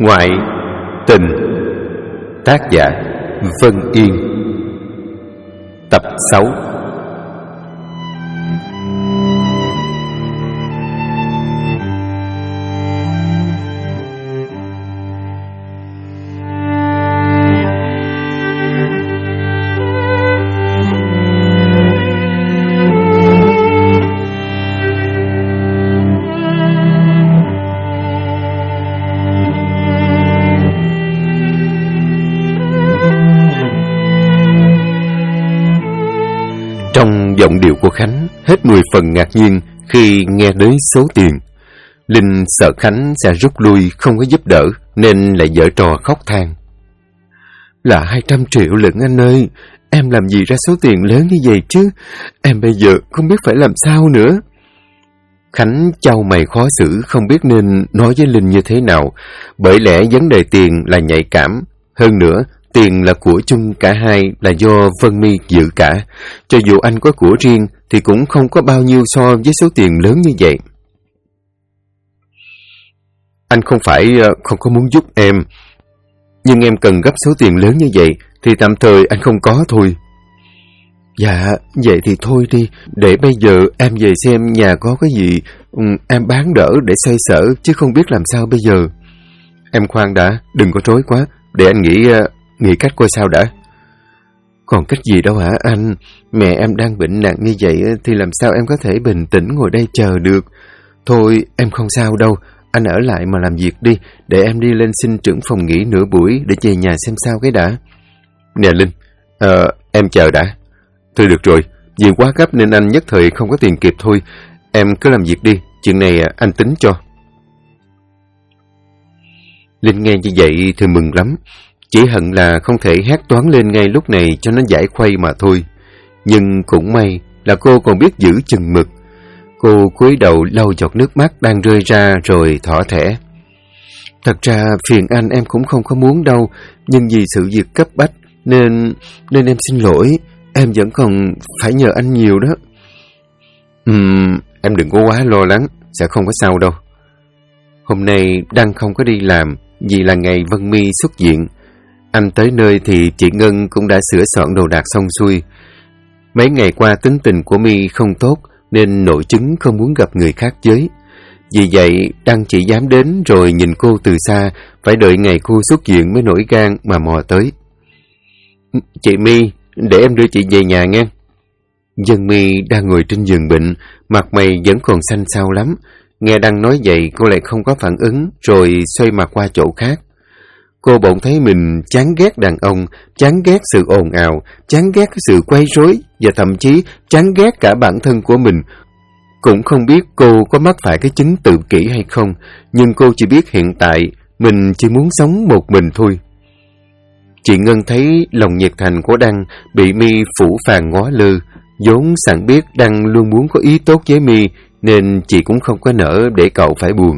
Ngoại tình. Tác giả Vân Yên. Tập 6. Trong giọng điệu của Khánh hết 10 phần ngạc nhiên khi nghe đến số tiền. Linh sợ Khánh sẽ rút lui không có giúp đỡ nên lại giở trò khóc than. Là 200 triệu lận anh ơi, em làm gì ra số tiền lớn như vậy chứ, em bây giờ không biết phải làm sao nữa. Khánh chau mày khó xử không biết nên nói với Linh như thế nào, bởi lẽ vấn đề tiền là nhạy cảm. Hơn nữa, tiền là của chung cả hai, là do Vân My giữ cả. Cho dù anh có của riêng thì cũng không có bao nhiêu so với số tiền lớn như vậy. Anh không phải không có muốn giúp em, nhưng em cần gấp số tiền lớn như vậy thì tạm thời anh không có thôi. Dạ, vậy thì thôi đi, để bây giờ em về xem nhà có cái gì, em bán đỡ để xoay sở, chứ không biết làm sao bây giờ. Em khoan đã, đừng có rối quá, để anh nghĩ cách coi sao đã. Còn cách gì đâu hả anh? Mẹ em đang bệnh nặng như vậy thì làm sao em có thể bình tĩnh ngồi đây chờ được. Thôi em không sao đâu, anh ở lại mà làm việc đi, để em đi lên xin trưởng phòng nghỉ nửa buổi để về nhà xem sao cái đã. Nè Linh, em chờ đã. Thôi được rồi, vì quá gấp nên anh nhất thời không có tiền kịp thôi. Em cứ làm việc đi, chuyện này anh tính cho. Linh nghe như vậy thì mừng lắm. Chỉ hận là không thể hét toáng lên ngay lúc này cho nó giải khuây mà thôi. Nhưng cũng may là cô còn biết giữ chừng mực. Cô cúi đầu lau giọt nước mắt đang rơi ra rồi thỏ thẻ. Thật ra phiền anh em cũng không có muốn đâu, nhưng vì sự việc cấp bách nên em xin lỗi. Em vẫn còn phải nhờ anh nhiều đó. Em đừng có quá lo lắng, sẽ không có sao đâu. Hôm nay Đăng không có đi làm vì là ngày Vân My xuất viện. Anh tới nơi thì chị Ngân cũng đã sửa soạn đồ đạc xong xuôi. Mấy ngày qua tính tình của My không tốt nên nội chứng không muốn gặp người khác giới. Vì vậy Đăng chỉ dám đến rồi nhìn cô từ xa, phải đợi ngày cô xuất viện mới nổi gan mà mò tới. Chị My, để em đưa chị về nhà nghe. Dân My đang ngồi trên giường bệnh, mặt mày vẫn còn xanh xao lắm. Nghe Đăng nói vậy cô lại không có phản ứng, rồi xoay mặt qua chỗ khác. Cô bỗng thấy mình chán ghét đàn ông, chán ghét sự ồn ào, chán ghét sự quấy rối và thậm chí chán ghét cả bản thân của mình. Cũng không biết cô có mắc phải cái chứng tự kỷ hay không, nhưng cô chỉ biết hiện tại mình chỉ muốn sống một mình thôi. Chị Ngân thấy lòng nhiệt thành của Đăng bị My phủ phàng ngó lơ, vốn sẵn biết Đăng luôn muốn có ý tốt với My nên chị cũng không có nỡ để cậu phải buồn.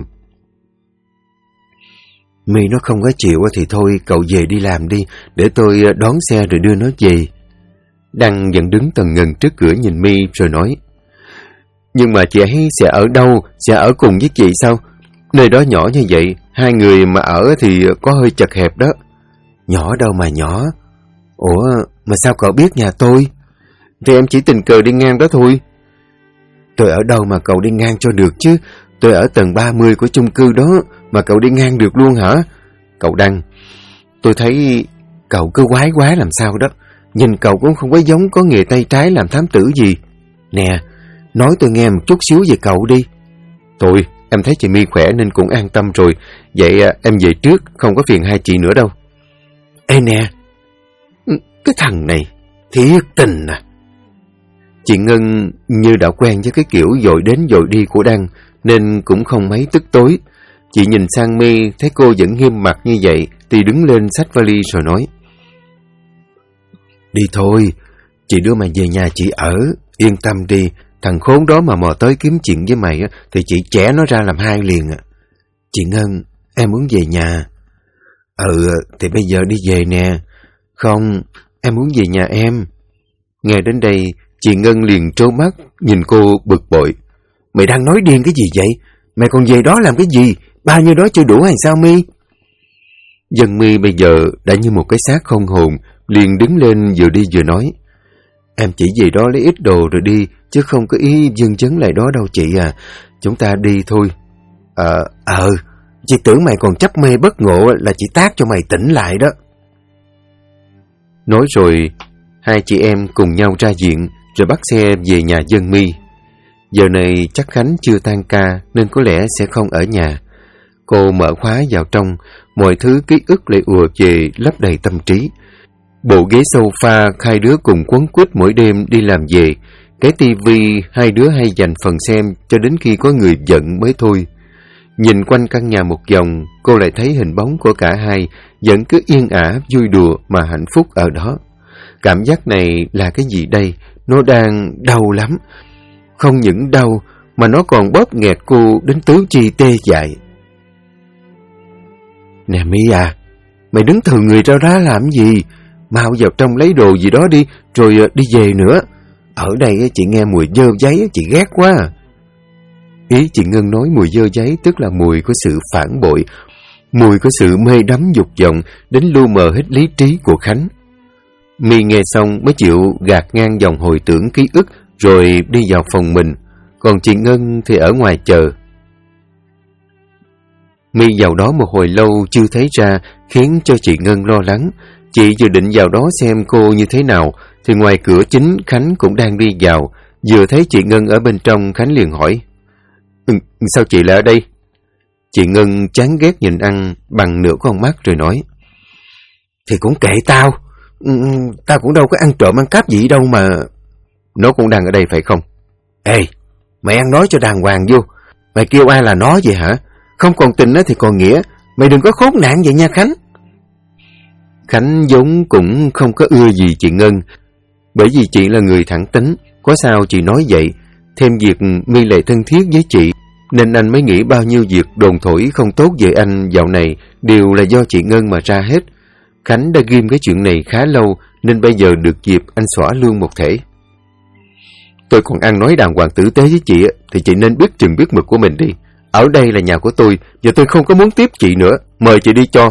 My nó không có chịu thì thôi, cậu về đi làm đi, để tôi đón xe rồi đưa nó về. Đăng vẫn đứng tần ngần trước cửa nhìn My rồi nói. Nhưng mà chị ấy sẽ ở đâu, sẽ ở cùng với chị sao? Nơi đó nhỏ như vậy, hai người mà ở thì có hơi chật hẹp đó. Nhỏ đâu mà nhỏ. Ủa, mà sao cậu biết nhà tôi? Thì em chỉ tình cờ đi ngang đó thôi. Tôi ở đâu mà cậu đi ngang cho được chứ? Tôi ở tầng 30 của chung cư đó, mà cậu đi ngang được luôn hả? Cậu Đăng, tôi thấy cậu cứ quái quá làm sao đó. Nhìn cậu cũng không có giống có nghề tay trái làm thám tử gì. Nè, nói tôi nghe một chút xíu về cậu đi. Thôi, em thấy chị My khỏe nên cũng an tâm rồi. Vậy em về trước, không có phiền hai chị nữa đâu. Ê nè, cái thằng này, thiệt tình à. Chị Ngân như đã quen với cái kiểu dội đến dội đi của Đăng nên cũng không mấy tức tối. Chị nhìn sang My thấy cô vẫn nghiêm mặt như vậy thì đứng lên xách vali rồi nói. Đi thôi, chị đưa mày về nhà chị ở, yên tâm đi. Thằng khốn đó mà mò tới kiếm chuyện với mày thì chị chẻ nó ra làm hai liền. Chị Ngân, em muốn về nhà. Thì bây giờ đi về nè. Không, em muốn về nhà em. Nghe đến đây, chị Ngân liền trố mắt nhìn cô bực bội. Mày đang nói điên cái gì vậy? Mày còn về đó làm cái gì? Bao nhiêu đó chưa đủ hay sao My? Dân Mi bây giờ đã như một cái xác không hồn, liền đứng lên vừa đi vừa nói. Em chỉ về đó lấy ít đồ rồi đi, chứ không có ý dưng chấn lại đó đâu chị à. Chúng ta đi thôi. Chị tưởng mày còn chấp mê bất ngộ là chị tát cho mày tỉnh lại đó. Nói rồi, hai chị em cùng nhau ra viện, rồi bắt xe về nhà Dân Mi. Giờ này chắc Khánh chưa tan ca nên có lẽ sẽ không ở nhà. Cô mở khóa vào trong, mọi thứ ký ức lại ùa về lấp đầy tâm trí. Bộ ghế sofa hai đứa cùng quấn quýt mỗi đêm đi làm về. Cái tivi hai đứa hay dành phần xem cho đến khi có người giận mới thôi. Nhìn quanh căn nhà một vòng, cô lại thấy hình bóng của cả hai vẫn cứ yên ả vui đùa mà hạnh phúc ở đó. Cảm giác này là cái gì đây? Nó đang đau lắm. Không những đau mà nó còn bóp nghẹt cô đến tứ chi tê dại. Nè Mi à, mày đứng thừ người ra đó làm gì? Mau vào trong lấy đồ gì đó đi, rồi đi về nữa. Ở đây chị nghe mùi dơ giấy, chị ghét quá. Ý chị Ngân nói mùi dơ giấy tức là mùi của sự phản bội, mùi của sự mê đắm dục vọng đến lu mờ hết lý trí của Khánh. Mi nghe xong mới chịu gạt ngang dòng hồi tưởng ký ức rồi đi vào phòng mình, còn chị Ngân thì ở ngoài chờ. Mi vào đó một hồi lâu chưa thấy ra, khiến cho chị Ngân lo lắng. Chị vừa định vào đó xem cô như thế nào, thì ngoài cửa chính Khánh cũng đang đi vào. Vừa thấy chị Ngân ở bên trong, Khánh liền hỏi. Sao chị lại ở đây? Chị Ngân chán ghét nhìn anh bằng nửa con mắt rồi nói. Thì cũng kệ tao. Tao cũng đâu có ăn trộm ăn cắp gì đâu mà. Nó cũng đang ở đây phải không? Ê, mày ăn nói cho đàng hoàng vô. Mày kêu ai là nó vậy hả? Không còn tình thì còn nghĩa. Mày đừng có khốn nạn vậy nha Khánh. Khánh vốn cũng không có ưa gì chị Ngân, bởi vì chị là người thẳng tính. Có sao chị nói vậy. Thêm việc Mi lại thân thiết với chị, nên anh mới nghĩ bao nhiêu việc đồn thổi không tốt về anh dạo này đều là do chị Ngân mà ra hết. Khánh đã ghim cái chuyện này khá lâu, nên bây giờ được dịp anh xõa luôn một thể. Tôi còn ăn nói đàng hoàng tử tế với chị thì chị nên biết chừng biết mực của mình đi. Ở đây là nhà của tôi, và tôi không có muốn tiếp chị nữa. Mời chị đi cho.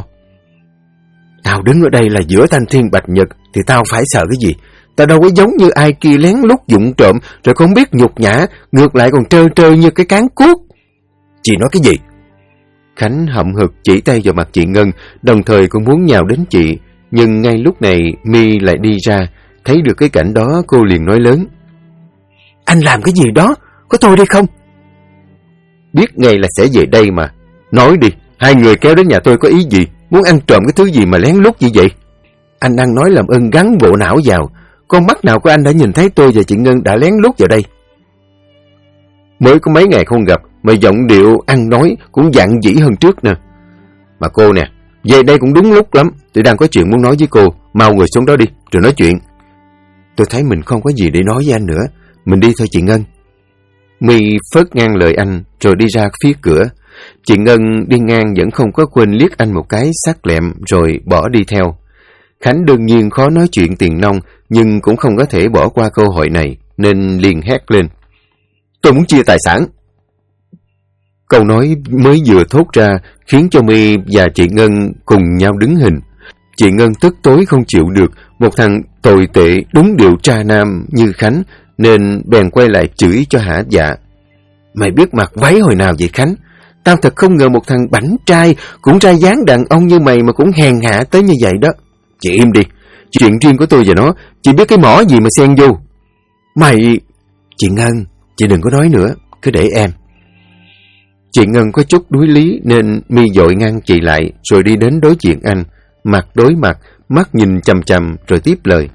Tao đứng ở đây là giữa thanh thiên bạch nhật thì tao phải sợ cái gì? Tao đâu có giống như ai kia lén lút vụng trộm rồi không biết nhục nhã, ngược lại còn trơ trơ như cái cán cuốc. Chị nói cái gì? Khánh hậm hực chỉ tay vào mặt chị Ngân, đồng thời cũng muốn nhào đến chị. Nhưng ngay lúc này Mi lại đi ra, thấy được cái cảnh đó cô liền nói lớn. Anh làm cái gì đó? Có tôi đây không? Biết ngay là sẽ về đây mà. Nói đi, hai người kéo đến nhà tôi có ý gì? Muốn ăn trộm cái thứ gì mà lén lút như vậy? Anh đang nói làm ơn gắn bộ não vào. Con mắt nào của anh đã nhìn thấy tôi và chị Ngân đã lén lút vào đây? Mới có mấy ngày không gặp mà giọng điệu ăn nói cũng dặn dĩ hơn trước nè. Mà cô nè, về đây cũng đúng lúc lắm. Tôi đang có chuyện muốn nói với cô. Mau ngồi xuống đó đi, rồi nói chuyện. Tôi thấy mình không có gì để nói với anh nữa. Mình đi thôi chị Ngân. Mi phớt ngang lời anh rồi đi ra phía cửa. Chị Ngân đi ngang vẫn không có quên liếc anh một cái sắc lẹm rồi bỏ đi theo. Khánh đương nhiên khó nói chuyện tiền nong, nhưng cũng không có thể bỏ qua cơ hội này, nên liền hét lên. Tôi muốn chia tài sản. Câu nói mới vừa thốt ra khiến cho Mi và chị Ngân cùng nhau đứng hình. Chị Ngân tức tối không chịu được một thằng tồi tệ đúng điệu tra nam như Khánh, nên bèn quay lại chửi cho hả dạ. Mày biết mặc váy hồi nào vậy Khánh? Tao thật không ngờ một thằng bảnh trai cũng ra dáng đàn ông như mày mà cũng hèn hạ tới như vậy đó. Chị im đi, chuyện riêng của tôi và nó, chị biết cái mỏ gì mà xen vô. Mày... Chị Ngân, chị đừng có nói nữa, cứ để em. Chị Ngân có chút đuối lý nên Mi vội ngăn chị lại rồi đi đến đối diện anh, mặt đối mặt, mắt nhìn chằm chằm rồi tiếp lời.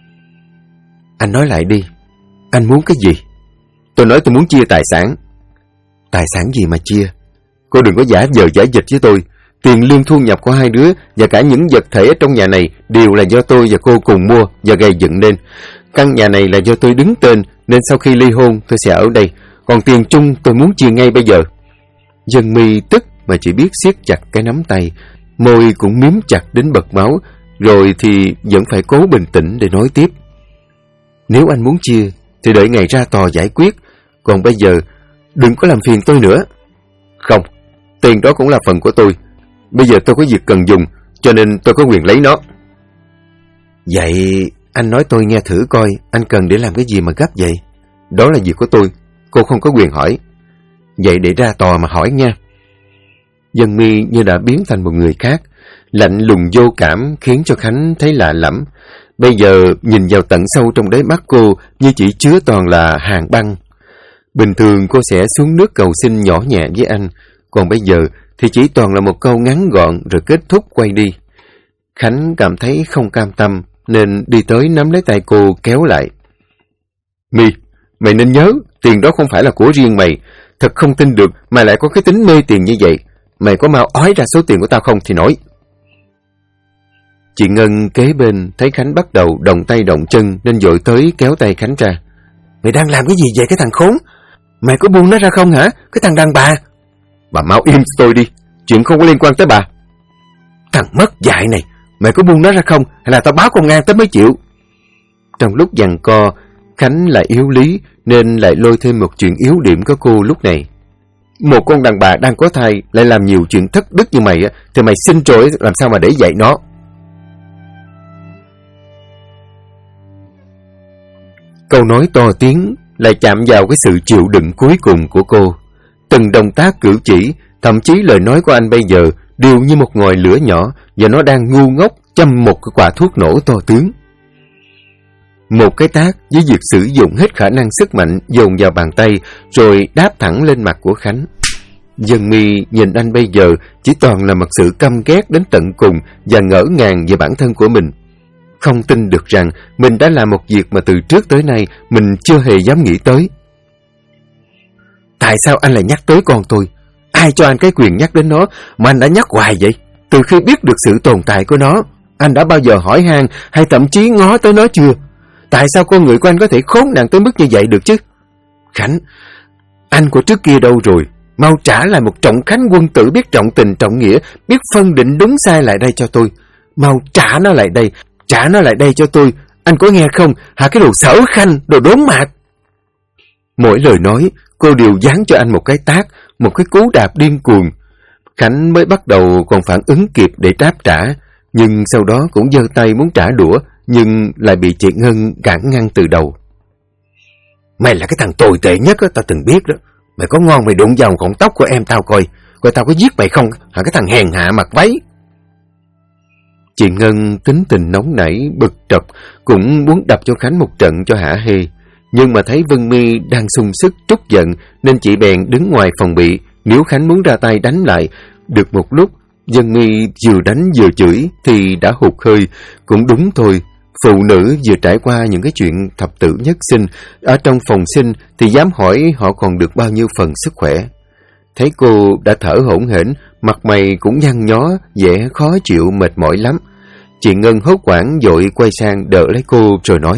Anh nói lại đi, anh muốn cái gì? Tôi nói tôi muốn chia tài sản. Tài sản gì mà chia? Cô đừng có giả vờ giả vịt với tôi. Tiền lương thu nhập của hai đứa và cả những vật thể ở trong nhà này đều là do tôi và cô cùng mua và gây dựng nên. Căn nhà này là do tôi đứng tên, nên sau khi ly hôn tôi sẽ ở đây. Còn tiền chung tôi muốn chia ngay bây giờ. Dân Mi tức mà chỉ biết siết chặt cái nắm tay, môi cũng miếm chặt đến bật máu, rồi thì vẫn phải cố bình tĩnh để nói tiếp. Nếu anh muốn chia thì đợi ngày ra tòa giải quyết, còn bây giờ đừng có làm phiền tôi nữa. Không, tiền đó cũng là phần của tôi. Bây giờ tôi có việc cần dùng, cho nên tôi có quyền lấy nó. Vậy anh nói tôi nghe thử coi, anh cần để làm cái gì mà gấp vậy? Đó là việc của tôi, cô không có quyền hỏi. Vậy để ra tòa mà hỏi nha. Dân Mi như đã biến thành một người khác, lạnh lùng vô cảm khiến cho Khánh thấy lạ lẫm. Bây giờ nhìn vào tận sâu trong đáy mắt cô như chỉ chứa toàn là hàn băng. Bình thường cô sẽ xuống nước cầu xin nhỏ nhẹ với anh, còn bây giờ thì chỉ toàn là một câu ngắn gọn rồi kết thúc quay đi. Khánh cảm thấy không cam tâm nên đi tới nắm lấy tay cô kéo lại. Mi, mày nên nhớ, tiền đó không phải là của riêng mày. Thật không tin được mày lại có cái tính mê tiền như vậy. Mày có mau ói ra số tiền của tao không thì nói. Chị Ngân kế bên thấy Khánh bắt đầu động tay động chân nên vội tới kéo tay Khánh ra. Mày đang làm cái gì vậy cái thằng khốn? Mày có buông nó ra không hả? Cái thằng đàn bà. Bà mau im tôi đi, chuyện không có liên quan tới bà. Thằng mất dạy này, mày có buông nó ra không hay là tao báo công an tới mới chịu? Trong lúc giằng co, Khánh lại yếu lý nên lại lôi thêm một chuyện yếu điểm của cô lúc này. Một con đàn bà đang có thai lại làm nhiều chuyện thất đức như mày thì mày xin rồi làm sao mà để dạy nó? Câu nói to tiếng lại chạm vào cái sự chịu đựng cuối cùng của cô. Từng động tác cử chỉ, thậm chí lời nói của anh bây giờ đều như một ngòi lửa nhỏ và nó đang ngu ngốc châm một cái quả thuốc nổ to tướng. Một cái tát với việc sử dụng hết khả năng sức mạnh dồn vào bàn tay rồi đáp thẳng lên mặt của Khánh. Dân Mi nhìn anh bây giờ chỉ toàn là một sự căm ghét đến tận cùng và ngỡ ngàng về bản thân của mình. Không tin được rằng mình đã làm một việc mà từ trước tới nay mình chưa hề dám nghĩ tới. Tại sao anh lại nhắc tới con tôi? Ai cho anh cái quyền nhắc đến nó mà anh đã nhắc hoài vậy? Từ khi biết được sự tồn tại của nó, anh đã bao giờ hỏi han hay thậm chí ngó tới nó chưa? Tại sao con người của anh có thể khốn nạn tới mức như vậy được chứ? Khánh, anh của trước kia đâu rồi? Mau trả lại một trọng Khánh quân tử biết trọng tình trọng nghĩa, biết phân định đúng sai lại đây cho tôi. Mau trả nó lại đây, trả nó lại đây cho tôi. Anh có nghe không? Hả cái đồ sở khanh, đồ đốn mạc. Mỗi lời nói, cô đều giáng cho anh một cái tát, một cái cú đạp điên cuồng. Khánh mới bắt đầu còn phản ứng kịp để đáp trả, nhưng sau đó cũng giơ tay muốn trả đũa, nhưng lại bị chị Ngân cản ngăn từ đầu. Mày là cái thằng tồi tệ nhất tao từng biết đó. Mày có ngon mày đụng vào cọng tóc của em tao coi tao có giết mày không? Hả cái thằng hèn hạ mặc váy. Chị Ngân tính tình nóng nảy, bực trọc, cũng muốn đập cho Khánh một trận cho hả hê. Nhưng mà thấy Vân Mi đang sung sức trút giận nên chị bèn đứng ngoài phòng bị. Nếu Khánh muốn ra tay đánh lại, được một lúc Vân Mi vừa đánh vừa chửi thì đã hụt hơi. Cũng đúng thôi, phụ nữ vừa trải qua những cái chuyện thập tử nhất sinh, ở trong phòng sinh thì dám hỏi họ còn được bao nhiêu phần sức khỏe. Thấy cô đã thở hổn hển, mặt mày cũng nhăn nhó, vẻ khó chịu mệt mỏi lắm. Chị Ngân hốt hoảng vội quay sang đỡ lấy cô rồi nói.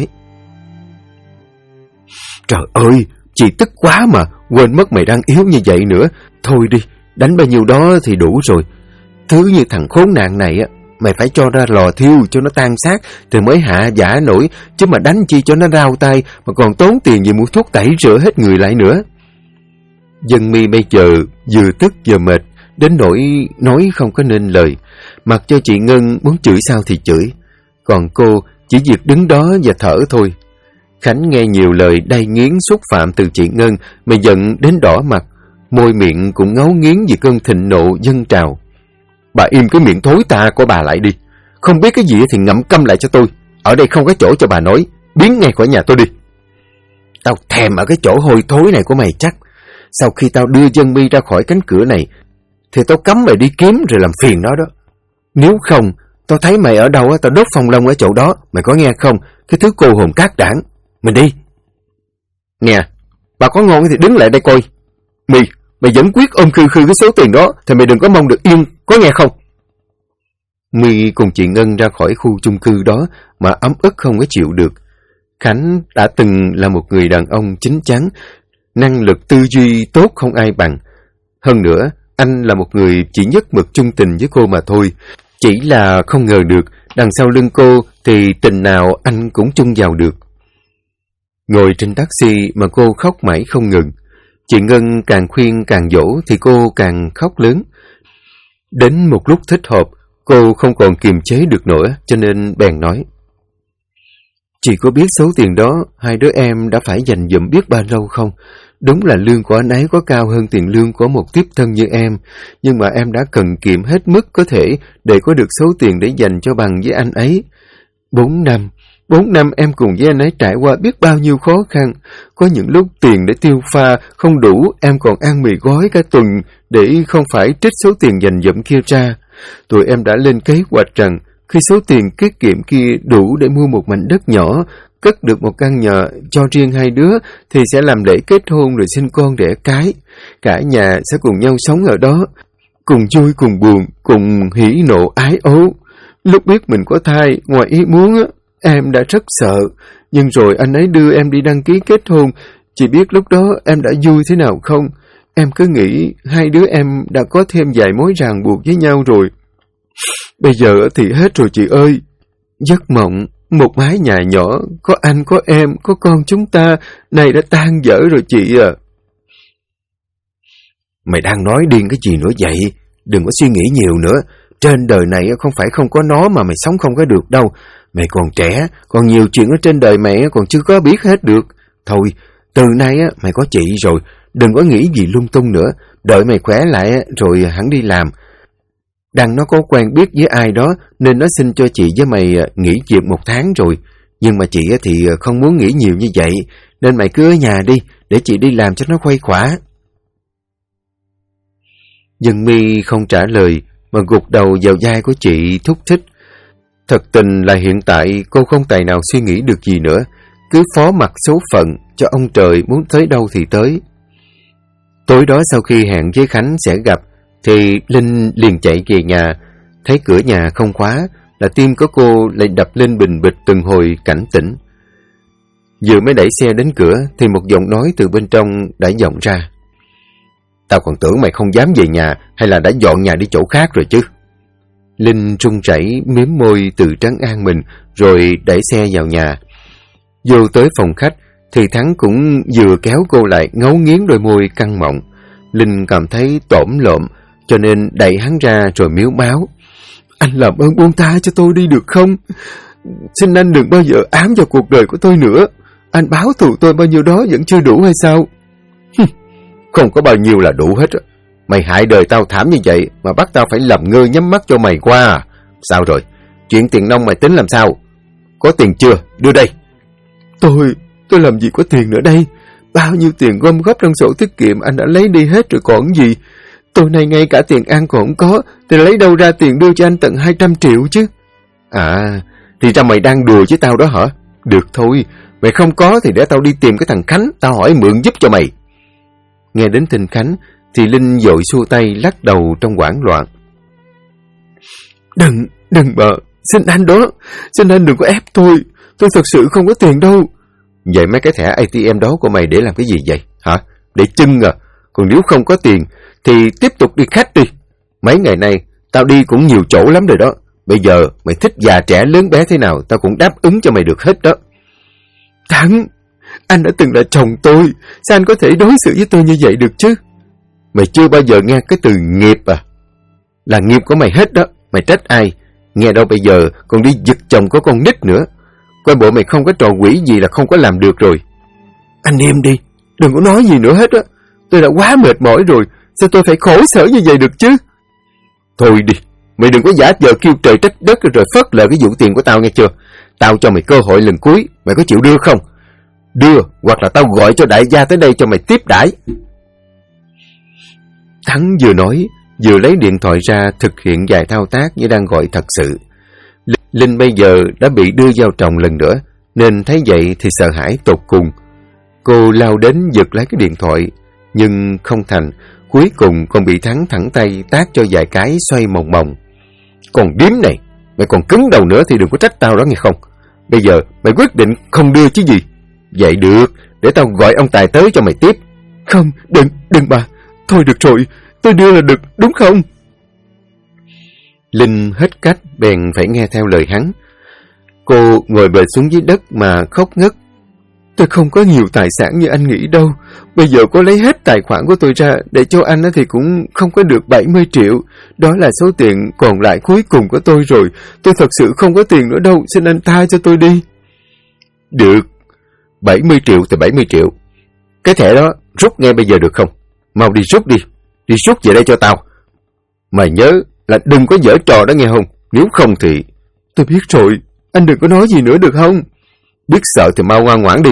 Trời ơi, chị tức quá mà, quên mất mày đang yếu như vậy nữa. Thôi đi, đánh bao nhiêu đó thì đủ rồi. Thứ như thằng khốn nạn này mày phải cho ra lò thiêu cho nó tan xác thì mới hạ giả nổi, chứ mà đánh chi cho nó rao tay mà còn tốn tiền gì mua thuốc tẩy rửa hết người lại nữa. Dân Mi bây giờ vừa tức vừa mệt, đến nỗi nói không có nên lời, mặc cho chị Ngân muốn chửi sao thì chửi, còn cô chỉ việc đứng đó và thở thôi. Khánh nghe nhiều lời đay nghiến xúc phạm từ chị Ngân mà giận đến đỏ mặt, môi miệng cũng ngấu nghiến vì cơn thịnh nộ dâng trào. Bà im cái miệng thối tà của bà lại đi, không biết cái gì thì ngậm câm lại cho tôi, ở đây không có chỗ cho bà nói, biến ngay khỏi nhà tôi đi. Tao thèm ở cái chỗ hôi thối này của mày chắc. Sau khi tao đưa Dân Mi ra khỏi cánh cửa này thì tao cấm mày đi kiếm rồi làm phiền nó đó. Nếu không, tao thấy mày ở đâu tao đốt phong long ở chỗ đó, mày có nghe không? Cái thứ cô hồn cát đảng. Mình đi. Nè, bà có ngon thì đứng lại đây coi. Mày vẫn quyết ôm khư khư cái số tiền đó thì mày đừng có mong được yên, có nghe không? My cùng chị Ngân ra khỏi khu chung cư đó mà ấm ức không có chịu được. Khánh đã từng là một người đàn ông chín chắn, năng lực tư duy tốt không ai bằng. Hơn nữa, anh là một người chỉ nhất mực chung tình với cô mà thôi. Chỉ là không ngờ được, đằng sau lưng cô thì tình nào anh cũng chung vào được. Ngồi trên taxi mà cô khóc mãi không ngừng. Chị Ngân càng khuyên càng dỗ thì cô càng khóc lớn. Đến một lúc thích hợp, Cô không còn kiềm chế được nữa, cho nên bèn nói. Chị có biết số tiền đó hai đứa em đã phải dành dụm biết bao lâu không? Đúng là lương của anh ấy có cao hơn tiền lương của một tiếp thân như em, nhưng mà em đã cần kiệm hết mức có thể để có được số tiền để dành cho bằng với anh ấy. 4 năm em cùng với anh ấy trải qua biết bao nhiêu khó khăn. Có những lúc tiền để tiêu pha không đủ, em còn ăn mì gói cả tuần để không phải trích số tiền dành dụm kia ra. Tụi em đã lên kế hoạch rằng khi số tiền tiết kiệm kia đủ để mua một mảnh đất nhỏ, cất được một căn nhà cho riêng hai đứa, thì sẽ làm lễ kết hôn rồi sinh con đẻ cái. Cả nhà sẽ cùng nhau sống ở đó, cùng vui cùng buồn, cùng hỉ nộ ái ố. Lúc biết mình có thai, ngoài ý muốn, em đã rất sợ. Nhưng rồi anh ấy đưa em đi đăng ký kết hôn. Chị biết lúc đó em đã vui thế nào không? Em cứ nghĩ hai đứa em đã có thêm vài mối ràng buộc với nhau rồi. Bây giờ thì hết rồi chị ơi. Giấc mộng, một mái nhà nhỏ, có anh, có em, có con chúng ta, này đã tan vỡ rồi chị à. Mày đang nói điên cái gì nữa vậy? Đừng có suy nghĩ nhiều nữa. Trên đời này không phải không có nó mà mày sống không có được đâu. Mày còn trẻ, còn nhiều chuyện ở trên đời mày còn chưa có biết hết được. Thôi, từ nay mày có chị rồi, đừng có nghĩ gì lung tung nữa. Đợi mày khỏe lại rồi hẳn đi làm. Đăng nó có quen biết với ai đó nên nó xin cho chị với mày nghỉ việc 1 tháng rồi. Nhưng mà chị thì không muốn nghỉ nhiều như vậy, nên mày cứ ở nhà đi, để chị đi làm cho nó khuây khỏa. Dân Mi không trả lời, mà gục đầu vào vai của chị thúc thích. Thật tình là hiện tại cô không tài nào suy nghĩ được gì nữa, cứ phó mặc số phận cho ông trời muốn tới đâu thì tới. Tối đó sau khi hẹn với Khánh sẽ gặp, thì Linh liền chạy về nhà. Thấy cửa nhà không khóa là tim của cô lại đập lên bình bịch từng hồi cảnh tỉnh. Vừa mới đẩy xe đến cửa thì một giọng nói từ bên trong đã vọng ra. Tao còn tưởng mày không dám về nhà hay là đã dọn nhà đi chỗ khác rồi chứ. Linh run rẩy miếm môi tự trấn an mình rồi đẩy xe vào nhà. Vô tới phòng khách thì Thắng cũng vừa kéo cô lại ngấu nghiến đôi môi căng mọng. Linh cảm thấy tổm lộm cho nên đẩy hắn ra rồi miếu máu. Anh làm ơn buông tha cho tôi đi được không? Xin anh đừng bao giờ ám vào cuộc đời của tôi nữa. Anh báo thù tôi bao nhiêu đó vẫn chưa đủ hay sao? Không có bao nhiêu là đủ hết. Mày hại đời tao thảm như vậy mà bắt tao phải làm ngơ nhắm mắt cho mày qua à? Sao rồi? Chuyện tiền nong mày tính làm sao? Có tiền chưa? Đưa đây. Tôi làm gì có tiền nữa đây? Bao nhiêu tiền gom góp trong sổ tiết kiệm anh đã lấy đi hết rồi còn gì? Tối nay ngay cả tiền ăn còn không có, thì lấy đâu ra tiền đưa cho anh tận 200 triệu chứ? À, thì ra mày đang đùa với tao đó hả? Được thôi, mày không có thì để tao đi tìm cái thằng Khánh, tao hỏi mượn giúp cho mày. Nghe đến tên Khánh, thì Linh vội xua tay lắc đầu trong hoảng loạn. Đừng mà, xin anh đó, xin anh đừng có ép tôi thật sự không có tiền đâu. Vậy mấy cái thẻ ATM đó của mày để làm cái gì vậy, hả? Để chưng à? Còn nếu không có tiền thì tiếp tục đi khách đi. Mấy ngày nay tao đi cũng nhiều chỗ lắm rồi đó. Bây giờ mày thích già trẻ lớn bé thế nào tao cũng đáp ứng cho mày được hết đó. Thắng, anh đã từng là chồng tôi, sao anh có thể đối xử với tôi như vậy được chứ? Mày chưa bao giờ nghe cái từ nghiệp à? Là nghiệp của mày hết đó, mày trách ai? Nghe đâu bây giờ còn đi giật chồng có con nít nữa. Coi bộ mày không có trò quỷ gì là không có làm được rồi. Anh im đi, đừng có nói gì nữa hết á. Tôi đã quá mệt mỏi rồi, sao tôi phải khổ sở như vậy được chứ? Thôi đi, mày đừng có giả vờ kêu trời trách đất rồi phớt lờ cái vụ tiền của tao nghe chưa? Tao cho mày cơ hội lần cuối, mày có chịu đưa không? Đưa, hoặc là tao gọi cho đại gia tới đây cho mày tiếp đãi. Thắng vừa nói, vừa lấy điện thoại ra thực hiện vài thao tác như đang gọi thật sự. Linh bây giờ đã bị đưa vào chồng lần nữa, nên thấy vậy thì sợ hãi tột cùng. Cô lao đến giật lấy cái điện thoại, nhưng không thành, cuối cùng còn bị Thắng thẳng tay tát cho vài cái xoay mòng mòng. Còn điếm này, mày còn cứng đầu nữa thì đừng có trách tao đó nghe không? Bây giờ mày quyết định không đưa chứ gì? Vậy được, để tao gọi ông Tài tới cho mày tiếp. Không, đừng bà, thôi được rồi, tôi đưa là được, đúng không? Linh hết cách bèn phải nghe theo lời hắn. Cô ngồi bệt xuống dưới đất mà khóc ngất. Tôi không có nhiều tài sản như anh nghĩ đâu. Bây giờ có lấy hết tài khoản của tôi ra để cho anh thì cũng không có được 70 triệu. Đó là số tiền còn lại cuối cùng của tôi rồi. Tôi thật sự không có tiền nữa đâu. Xin anh tha cho tôi đi. Được. 70 triệu thì 70 triệu. Cái thẻ đó rút ngay bây giờ được không? Mau đi rút đi. Đi rút về đây cho tao. Mày nhớ là đừng có giở trò đó nghe không? Nếu không thì... Tôi biết rồi. Anh đừng có nói gì nữa được không? Biết sợ thì mau ngoan ngoãn đi.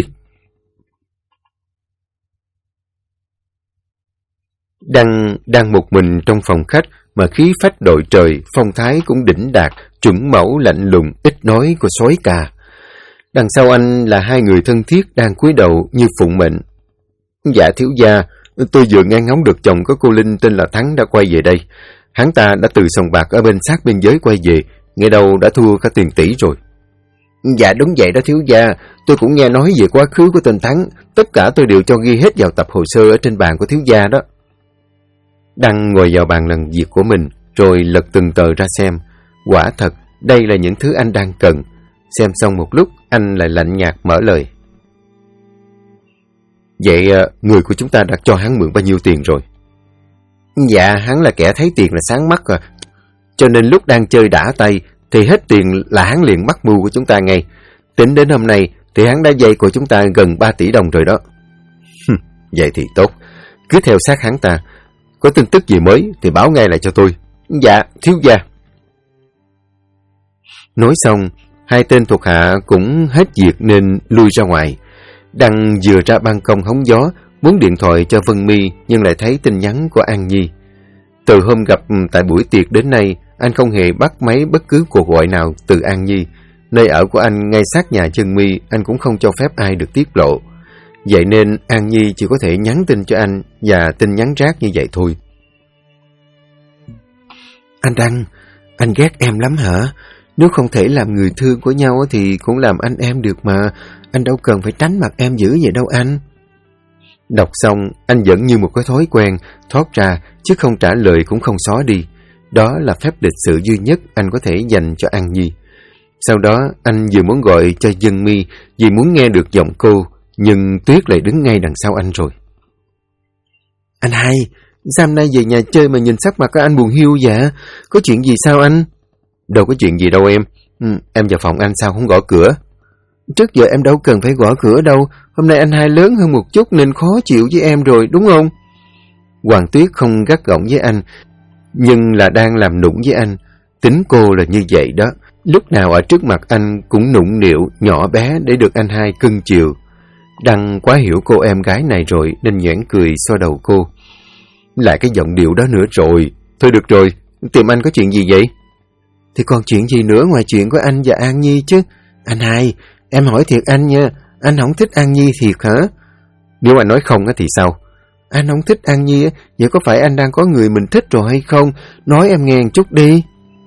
Đang một mình trong phòng khách mà khí phách đội trời, phong thái cũng đỉnh đạt, chuẩn mẫu lạnh lùng, ít nói của sói cà. Đằng sau anh là hai người thân thiết đang cúi đầu như phụng mệnh. Dạ thiếu gia, tôi vừa nghe ngóng được chồng của cô Linh tên là Thắng đã quay về đây. Hắn ta đã từ sòng bạc ở bên sát biên giới quay về, nghe đâu đã thua cả tiền tỷ rồi. Dạ đúng vậy đó thiếu gia, tôi cũng nghe nói về quá khứ của tên Thắng, tất cả tôi đều cho ghi hết vào tập hồ sơ ở trên bàn của thiếu gia đó. Đăng ngồi vào bàn làm việc của mình, rồi lật từng tờ ra xem. Quả thật, đây là những thứ anh đang cần. Xem xong một lúc, anh lại lạnh nhạt mở lời. Vậy người của chúng ta đã cho hắn mượn bao nhiêu tiền rồi? Dạ, hắn là kẻ thấy tiền là sáng mắt à. Cho nên lúc đang chơi đã tay, thì hết tiền là hắn liền mắc mưu của chúng ta ngay. Tính đến hôm nay, thì hắn đã vay của chúng ta gần 3 tỷ đồng rồi đó. Vậy thì tốt, cứ theo sát hắn ta. Có tin tức gì mới thì báo ngay lại cho tôi. Dạ, thiếu gia. Nói xong, hai tên thuộc hạ cũng hết việc nên lui ra ngoài. Đăng vừa ra ban công hóng gió, muốn điện thoại cho Vân My nhưng lại thấy tin nhắn của An Nhi. Từ hôm gặp tại buổi tiệc đến nay, anh không hề bắt máy bất cứ cuộc gọi nào từ An Nhi. Nơi ở của anh ngay sát nhà Vân My, anh cũng không cho phép ai được tiết lộ. Vậy nên An Nhi chỉ có thể nhắn tin cho anh và tin nhắn rác như vậy thôi. Anh Đăng, anh ghét em lắm hả? Nếu không thể làm người thương của nhau thì cũng làm anh em được mà. Anh đâu cần phải tránh mặt em dữ vậy đâu anh. Đọc xong, anh vẫn như một cái thói quen, thoát ra, chứ không trả lời cũng không xóa đi. Đó là phép lịch sự duy nhất anh có thể dành cho An Nhi. Sau đó, anh vừa muốn gọi cho Vân My vì muốn nghe được giọng cô, nhưng Tuyết lại đứng ngay đằng sau anh rồi. Anh hai, sao hôm nay về nhà chơi mà nhìn sắc mặt của anh buồn hiu vậy? Có chuyện gì sao anh? Đâu có chuyện gì đâu em. Em vào phòng anh sao không gõ cửa? Trước giờ em đâu cần phải gõ cửa đâu. Hôm nay anh hai lớn hơn một chút nên khó chịu với em rồi, đúng không? Hoàng Tuyết không gắt gỏng với anh, nhưng là đang làm nũng với anh. Tính cô là như vậy đó. Lúc nào ở trước mặt anh cũng nũng nịu, nhỏ bé để được anh hai cưng chiều. Đăng quá hiểu cô em gái này rồi nên nhoẻn cười xoa đầu cô. Lại cái giọng điệu đó nữa rồi. Thôi được rồi, tìm anh có chuyện gì vậy? Thì còn chuyện gì nữa ngoài chuyện của anh và An Nhi chứ? Anh hai, em hỏi thiệt anh nha, anh không thích An Nhi thiệt hả? Nếu anh nói không thì sao? Anh không thích An Nhi, vậy có phải anh đang có người mình thích rồi hay không? Nói em nghe một chút đi.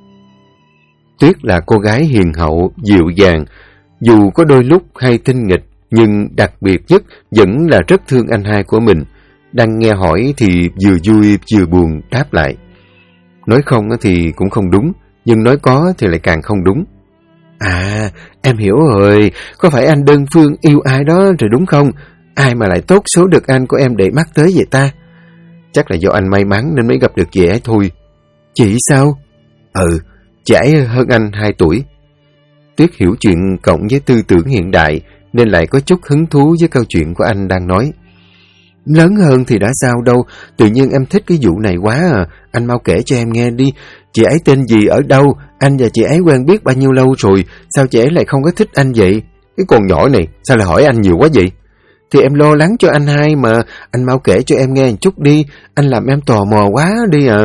Tuyết là cô gái hiền hậu, dịu dàng. Dù có đôi lúc hay tinh nghịch, nhưng đặc biệt nhất vẫn là rất thương anh hai của mình. Đang nghe hỏi thì vừa vui vừa buồn đáp lại. Nói không thì cũng không đúng, nhưng nói có thì lại càng không đúng. À, em hiểu rồi, có phải anh đơn phương yêu ai đó rồi đúng không? Ai mà lại tốt số được anh của em để mắt tới vậy ta? Chắc là do anh may mắn nên mới gặp được chị ấy thôi. Chị sao? Chị ấy hơn anh 2 tuổi. Tuyết hiểu chuyện cộng với tư tưởng hiện đại nên lại có chút hứng thú với câu chuyện của anh đang nói. Lớn hơn thì đã sao đâu, tự nhiên em thích cái vụ này quá à. Anh mau kể cho em nghe đi. Chị ấy tên gì, ở đâu? Anh và chị ấy quen biết bao nhiêu lâu rồi? Sao chị ấy lại không có thích anh vậy? Cái con nhỏ này, sao lại hỏi anh nhiều quá vậy? Thì em lo lắng cho anh hai mà. Anh mau kể cho em nghe một chút đi. Anh làm em tò mò quá đi à.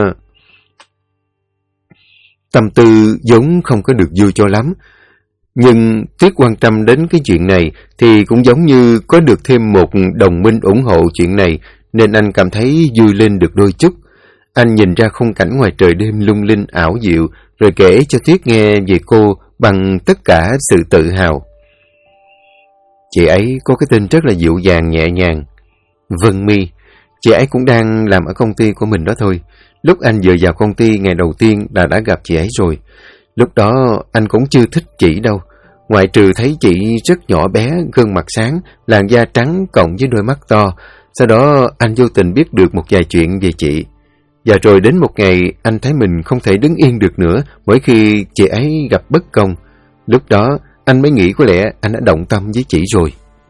Tâm tư giống không có được vui cho lắm. Nhưng Tuyết quan tâm đến cái chuyện này thì cũng giống như có được thêm một đồng minh ủng hộ chuyện này nên anh cảm thấy vui lên được đôi chút. Anh nhìn ra khung cảnh ngoài trời đêm lung linh ảo diệu rồi kể cho Tuyết nghe về cô bằng tất cả sự tự hào. Chị ấy có cái tên rất là dịu dàng nhẹ nhàng. Vân My. Chị ấy cũng đang làm ở công ty của mình đó thôi. Lúc anh vừa vào công ty ngày đầu tiên là đã gặp chị ấy rồi. Lúc đó anh cũng chưa thích chị đâu. Ngoại trừ thấy chị rất nhỏ bé, gương mặt sáng, làn da trắng cộng với đôi mắt to. Sau đó anh vô tình biết được một vài chuyện về chị. Và rồi đến một ngày anh thấy mình không thể đứng yên được nữa mỗi khi chị ấy gặp bất công. Lúc đó anh mới nghĩ có lẽ anh đã động tâm với chị rồi.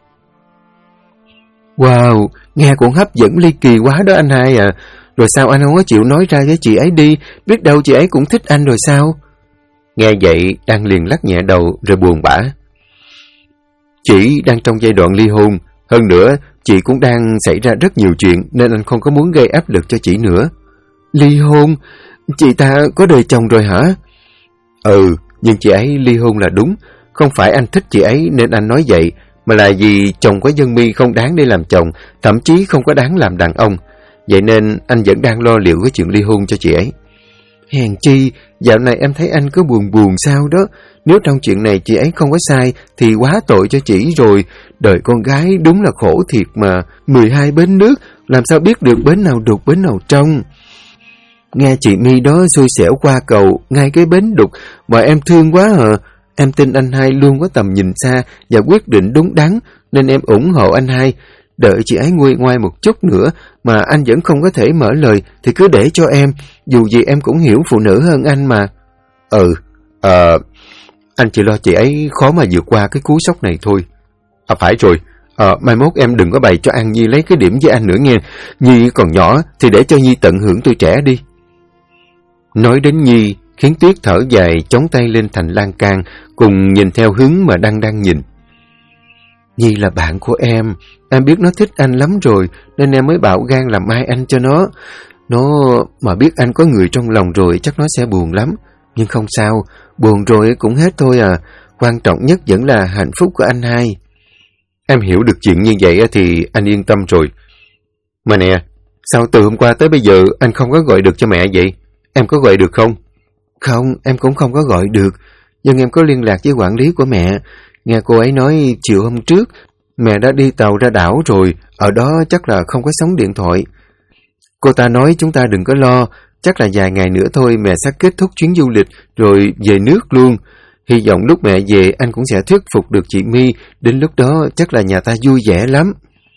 Wow, nghe cũng hấp dẫn ly kỳ quá đó anh hai à. Rồi sao anh không có chịu nói ra với chị ấy đi, biết đâu chị ấy cũng thích anh rồi sao? Nghe vậy, Đăng liền lắc nhẹ đầu rồi buồn bã. Chị đang trong giai đoạn ly hôn, hơn nữa chị cũng đang xảy ra rất nhiều chuyện nên anh không có muốn gây áp lực cho chị nữa. Ly hôn? Chị ta có đời chồng rồi hả? Ừ, nhưng chị ấy ly hôn là đúng. Không phải anh thích chị ấy nên anh nói vậy, mà là vì chồng của Dân My không đáng để làm chồng, thậm chí không có đáng làm đàn ông. Vậy nên anh vẫn đang lo liệu cái chuyện ly hôn cho chị ấy. Hèn chi, dạo này em thấy anh cứ buồn buồn sao đó. Nếu trong chuyện này chị ấy không có sai thì quá tội cho chị rồi. Đời con gái đúng là khổ thiệt mà. 12 bến nước, làm sao biết được bến nào đục bến nào trong. Nghe chị My đó xui xẻo qua cầu ngay cái bến đục mà em thương quá à. Em tin anh hai luôn có tầm nhìn xa và quyết định đúng đắn nên em ủng hộ anh hai. Đợi chị ấy nguôi ngoai một chút nữa mà anh vẫn không có thể mở lời thì cứ để cho em. Dù gì em cũng hiểu phụ nữ hơn anh mà. Anh chỉ lo chị ấy khó mà vượt qua cái cú sốc này thôi. Phải rồi. Mai mốt em đừng có bày cho An Nhi lấy cái điểm với anh nữa nghe. Nhi còn nhỏ thì để cho Nhi tận hưởng tuổi trẻ đi. Nói đến Nhi khiến Tuyết thở dài chống tay lên thành lan can cùng nhìn theo hướng mà đang nhìn. Nhi là bạn của em biết nó thích anh lắm rồi nên em mới bạo gan làm ai anh cho nó. Nó mà biết anh có người trong lòng rồi chắc nó sẽ buồn lắm. Nhưng không sao, buồn rồi cũng hết thôi à. Quan trọng nhất vẫn là hạnh phúc của anh hai. Em hiểu được chuyện như vậy thì anh yên tâm rồi. Mà nè, sao từ hôm qua tới bây giờ anh không có gọi được cho mẹ vậy? Em có gọi được không? Không, em cũng không có gọi được. Nhưng em có liên lạc với quản lý của mẹ. Nghe cô ấy nói chiều hôm trước mẹ đã đi tàu ra đảo rồi, ở đó chắc là không có sóng điện thoại. Cô ta nói chúng ta đừng có lo, chắc là vài ngày nữa thôi mẹ sẽ kết thúc chuyến du lịch rồi về nước luôn. Hy vọng lúc mẹ về anh cũng sẽ thuyết phục được chị My, đến lúc đó chắc là nhà ta vui vẻ lắm.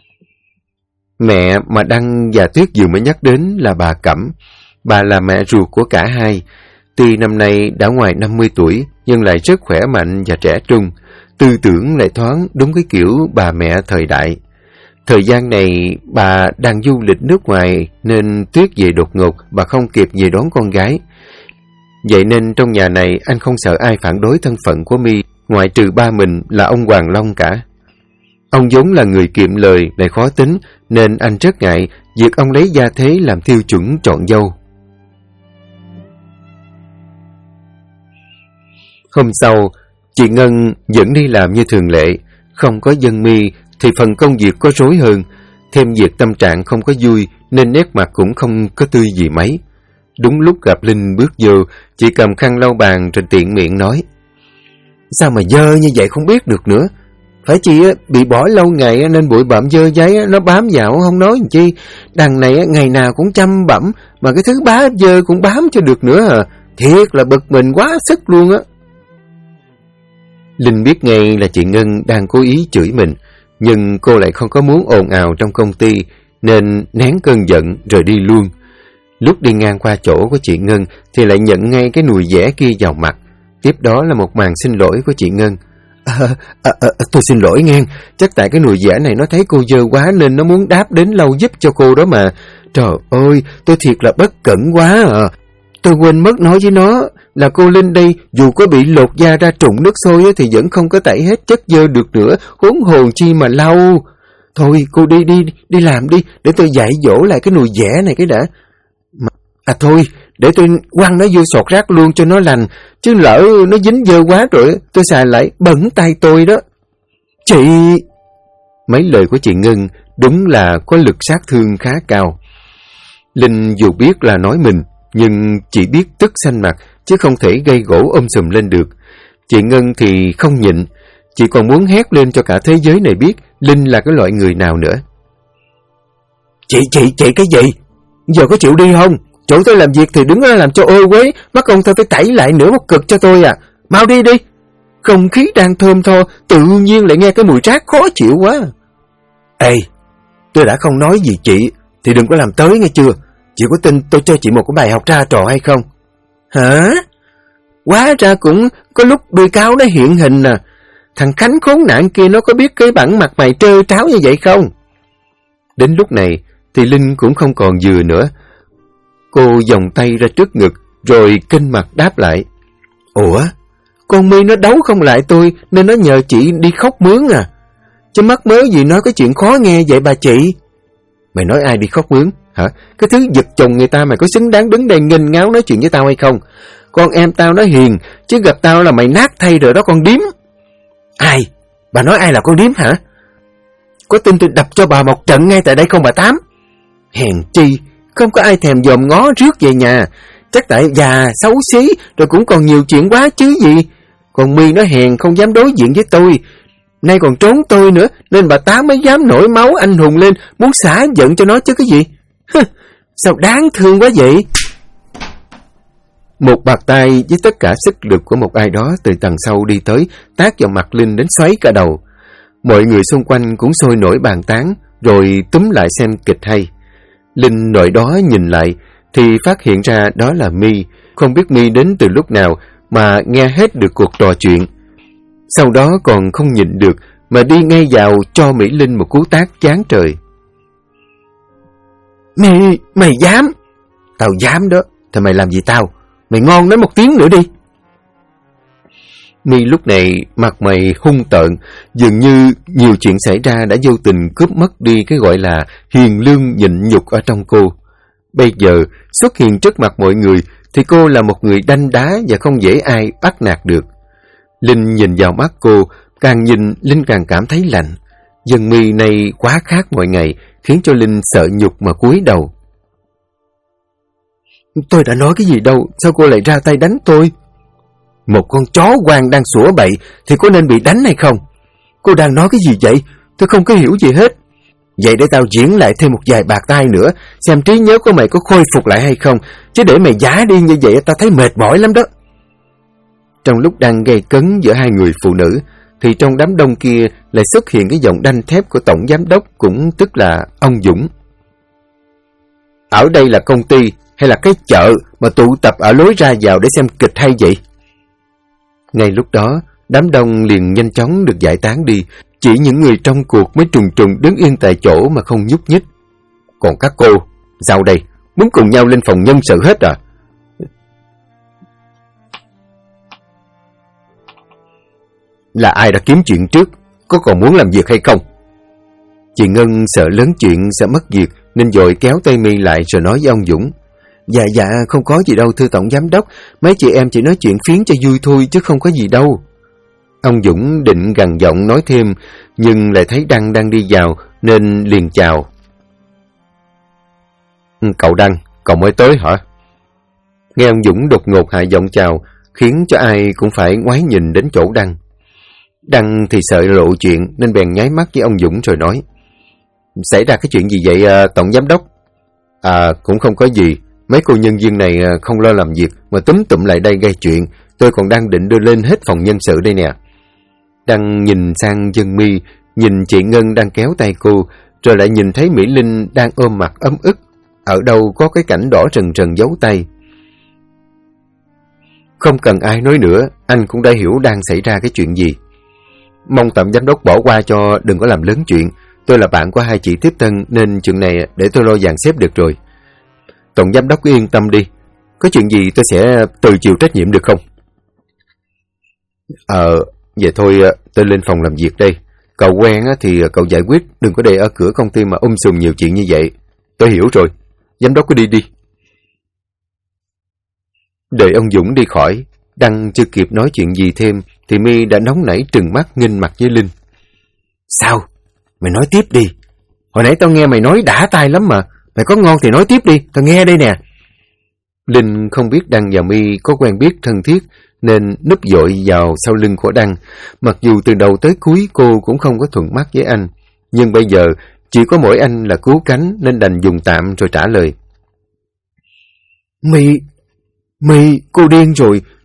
Mẹ mà Đăng và Tuyết vừa mới nhắc đến là bà Cẩm. Bà là mẹ ruột của cả hai. Tuy năm nay đã ngoài 50 tuổi nhưng lại rất khỏe mạnh và trẻ trung. Tư tưởng lại thoáng đúng cái kiểu bà mẹ thời đại. Thời gian này bà đang du lịch nước ngoài nên Tuyết về đột ngột, bà không kịp về đón con gái. Vậy nên trong nhà này anh không sợ ai phản đối thân phận của My, ngoại trừ ba mình là ông Hoàng Long cả. Ông vốn là người kiệm lời lại khó tính nên anh rất ngại việc ông lấy gia thế làm tiêu chuẩn chọn dâu. Hôm sau, chị Ngân vẫn đi làm như thường lệ, không có Dân My thì phần công việc có rối hơn, thêm việc tâm trạng không có vui nên nét mặt cũng không có tươi gì mấy. Đúng lúc gặp Linh bước vô, chị cầm khăn lau bàn rồi tiện miệng nói: Sao mà dơ như vậy không biết được nữa. Phải chị bị bỏ lâu ngày nên bụi bặm dơ giấy nó bám vào không nói làm chi. Đằng này ngày nào cũng chăm bẩm mà cái thứ bám dơ cũng bám cho được nữa à. Thiệt là bực mình quá sức luôn á. Linh biết ngay là chị Ngân đang cố ý chửi mình, nhưng cô lại không có muốn ồn ào trong công ty nên nén cơn giận rồi đi luôn. Lúc đi ngang qua chỗ của chị Ngân thì lại nhận ngay cái nùi vẽ kia vào mặt. Tiếp đó là một màn xin lỗi của chị Ngân. Tôi xin lỗi nghe, chắc tại cái nùi vẽ này nó thấy cô dơ quá nên nó muốn đáp đến lâu giúp cho cô đó mà. Trời ơi, tôi thiệt là bất cẩn quá à. Tôi quên mất nói với nó là cô Linh đây dù có bị lột da ra trụng nước sôi thì vẫn không có tẩy hết chất dơ được nữa, huống hồn chi mà lau. Thôi cô đi làm đi, để tôi dạy dỗ lại cái nùi vẽ này cái đã. Thôi, để tôi quăng nó vô sọt rác luôn cho nó lành, chứ lỡ nó dính dơ quá rồi tôi xài lại bẩn tay tôi đó. Chị... Mấy lời của chị Ngân đúng là có lực sát thương khá cao. Linh dù biết là nói mình, nhưng chỉ biết tức xanh mặt, chứ không thể gây gổ sùm lên được. Chị Ngân thì không nhịn, chị còn muốn hét lên cho cả thế giới này biết Linh là cái loại người nào nữa. Chị cái gì? Giờ có chịu đi không? Chỗ tôi làm việc thì đứng làm cho ô quế, mất công tôi phải tẩy lại nữa một cực cho tôi à. Mau đi đi. Không khí đang thơm tho, tự nhiên lại nghe cái mùi rác khó chịu quá. Ê, tôi đã không nói gì chị, thì đừng có làm tới nghe chưa. Chị có tin tôi cho chị một cái bài học ra trò hay không? Hả? Hóa ra cũng có lúc đuôi cáo nó hiện hình nè. Thằng Khánh khốn nạn kia nó có biết cái bản mặt mày trơ tráo như vậy không? Đến lúc này thì Linh cũng không còn vừa nữa. Cô vòng tay ra trước ngực rồi kênh mặt đáp lại. Ủa? Con My nó đấu không lại tôi nên nó nhờ chị đi khóc mướn à? Chứ mắc mớ gì nói cái chuyện khó nghe vậy bà chị? Mày nói ai đi khóc mướn? Hả? Cái thứ giật chồng người ta mày có xứng đáng đứng đây nghênh ngáo nói chuyện với tao hay không? Con em tao nó hiền, chứ gặp tao là mày nát thay rồi đó con điếm. Ai? Bà nói ai là con điếm hả? Có tin tôi đập cho bà một trận ngay tại đây không bà Tám? Hèn chi, không có ai thèm dòm ngó rước về nhà. Chắc tại già, xấu xí, rồi cũng còn nhiều chuyện quá chứ gì. Còn My nó hèn không dám đối diện với tôi. Nay còn trốn tôi nữa, nên bà Tám mới dám nổi máu anh hùng lên, muốn xả giận cho nó chứ cái gì. Sao đáng thương quá vậy? Một bạt tay với tất cả sức lực của một ai đó từ tầng sau đi tới, tát vào mặt Linh đến xoáy cả đầu. Mọi người xung quanh cũng sôi nổi bàn tán, rồi túm lại xem kịch hay. Linh nội đó nhìn lại, thì phát hiện ra đó là My. Không biết My đến từ lúc nào mà nghe hết được cuộc trò chuyện. Sau đó còn không nhịn được mà đi ngay vào cho Mỹ Linh một cú tát chán trời. Mày dám? Tao dám đó. Thì mày làm gì tao? Mày ngon nói một tiếng nữa đi. My lúc này mặt mày hung tợn, dường như nhiều chuyện xảy ra đã vô tình cướp mất đi cái gọi là hiền lương nhịn nhục ở trong cô. Bây giờ xuất hiện trước mặt mọi người thì cô là một người đanh đá và không dễ ai bắt nạt được. Linh nhìn vào mắt cô, càng nhìn Linh càng cảm thấy lạnh. Dân My này quá khác mọi ngày, khiến cho Linh sợ nhục mà cúi đầu. Tôi đã nói cái gì đâu, sao cô lại ra tay đánh tôi? Một con chó hoang đang sủa bậy thì có nên bị đánh hay không? Cô đang nói cái gì vậy? Tôi không có hiểu gì hết. Vậy để tao diễn lại thêm một vài bạt tay nữa, xem trí nhớ của mày có khôi phục lại hay không, chứ để mày giả đi như vậy tao thấy mệt mỏi lắm đó. Trong lúc đang gây cấn giữa hai người phụ nữ, thì trong đám đông kia lại xuất hiện cái giọng đanh thép của tổng giám đốc, cũng tức là ông Dũng. Ở đây là công ty hay là cái chợ mà tụ tập ở lối ra vào để xem kịch hay vậy? Ngay lúc đó, đám đông liền nhanh chóng được giải tán đi, chỉ những người trong cuộc mới trùng trùng đứng yên tại chỗ mà không nhúc nhích. Còn các cô, sao đây? Muốn cùng nhau lên phòng nhân sự hết à? Là ai đã kiếm chuyện trước? Có còn muốn làm việc hay không? Chị Ngân sợ lớn chuyện sẽ mất việc nên vội kéo tay My lại rồi nói với ông Dũng. Dạ, không có gì đâu thưa tổng giám đốc. Mấy chị em chỉ nói chuyện phiến cho vui thôi chứ không có gì đâu. Ông Dũng định gằn giọng nói thêm, nhưng lại thấy Đăng đang đi vào nên liền chào. Cậu Đăng, cậu mới tới hả? Nghe ông Dũng đột ngột hạ giọng chào, khiến cho ai cũng phải ngoái nhìn đến chỗ Đăng. Đăng thì sợ lộ chuyện nên bèn nháy mắt với ông Dũng rồi nói. Xảy ra cái chuyện gì vậy tổng giám đốc? Cũng không có gì. Mấy cô nhân viên này không lo làm việc mà túm tụm lại đây gây chuyện. Tôi còn đang định đưa lên hết phòng nhân sự đây nè. Đăng nhìn sang Dân My, nhìn chị Ngân đang kéo tay cô, rồi lại nhìn thấy Mỹ Linh đang ôm mặt ấm ức. Ở đâu có cái cảnh đỏ rần rần dấu tay. Không cần ai nói nữa, anh cũng đã hiểu đang xảy ra cái chuyện gì. Mong tổng giám đốc bỏ qua cho đừng có làm lớn chuyện. Tôi là bạn của hai chị tiếp tân nên chuyện này để tôi lo dàn xếp được rồi. Tổng giám đốc cứ yên tâm đi. Có chuyện gì tôi sẽ tự chịu trách nhiệm được không? Vậy thôi tôi lên phòng làm việc đây. Cậu quen thì cậu giải quyết, đừng có để ở cửa công ty mà sùm nhiều chuyện như vậy. Tôi hiểu rồi. Giám đốc cứ đi đi. Đợi ông Dũng đi khỏi, Đăng chưa kịp nói chuyện gì thêm thì My đã nóng nảy trừng mắt nghênh mặt với Linh. Sao? Mày nói tiếp đi. Hồi nãy tao nghe mày nói đã tai lắm mà. Mày có ngon thì nói tiếp đi, tao nghe đây nè. Linh không biết Đăng và My có quen biết thân thiết nên núp dội vào sau lưng của Đăng. Mặc dù từ đầu tới cuối cô cũng không có thuận mắt với anh, nhưng bây giờ chỉ có mỗi anh là cứu cánh nên đành dùng tạm rồi trả lời. My, cô điên rồi.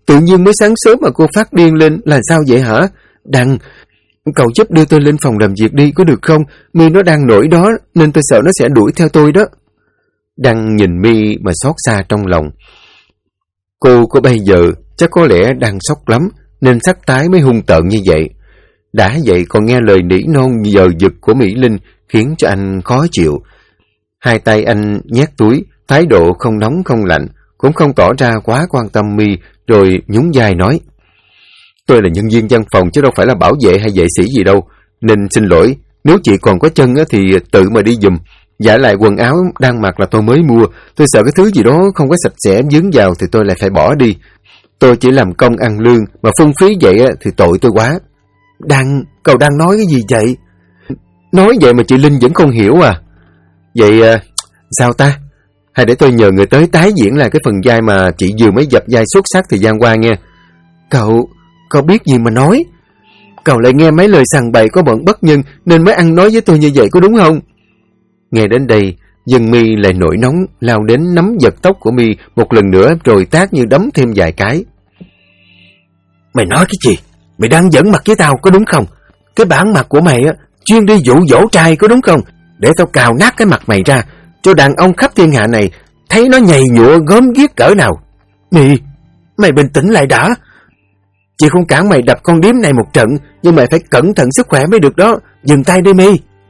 Tự nhiên mới sáng sớm mà cô phát điên lên là sao vậy hả? Đăng, cậu giúp đưa tôi lên phòng làm việc đi có được không? My nó đang nổi đó nên tôi sợ nó sẽ đuổi theo tôi đó. Đăng nhìn My mà xót xa trong lòng. Cô có bây giờ chắc có lẽ đang sốc lắm nên sắc tái mới hung tợn như vậy. Đã vậy còn nghe lời nỉ non giờ giật của Mỹ Linh khiến cho anh khó chịu. Hai tay anh nhét túi, thái độ không nóng không lạnh, cũng không tỏ ra quá quan tâm My, rồi nhún vai nói: Tôi là nhân viên văn phòng chứ đâu phải là bảo vệ hay vệ sĩ gì đâu, nên xin lỗi, nếu chị còn có chân thì tự mà đi giùm. Vả lại quần áo đang mặc là tôi mới mua, tôi sợ cái thứ gì đó không có sạch sẽ dướng vào thì tôi lại phải bỏ đi. Tôi chỉ làm công ăn lương mà phung phí vậy thì tội tôi quá. Cậu đang nói cái gì vậy? Nói vậy mà chị Linh vẫn không hiểu à? Vậy sao ta? Hay để tôi nhờ người tới tái diễn lại cái phần vai mà chị vừa mới dập vai xuất sắc thời gian qua nghe. Cậu biết gì mà nói? Cậu lại nghe mấy lời sằng bậy có bọn bất nhân nên mới ăn nói với tôi như vậy có đúng không? Nghe đến đây, dân My lại nổi nóng, lao đến nắm giật tóc của My một lần nữa rồi tát như đấm thêm vài cái. Mày nói cái gì? Mày đang giỡn mặt với tao có đúng không? Cái bản mặt của mày chuyên đi dụ dỗ trai có đúng không? Để tao cào nát cái mặt mày ra, cho đàn ông khắp thiên hạ này thấy nó nhầy nhụa gớm ghiếc cỡ nào. Mày bình tĩnh lại đã. Chị không cản mày đập con điếm này một trận, nhưng mày phải cẩn thận sức khỏe mới được đó. Dừng tay đi My.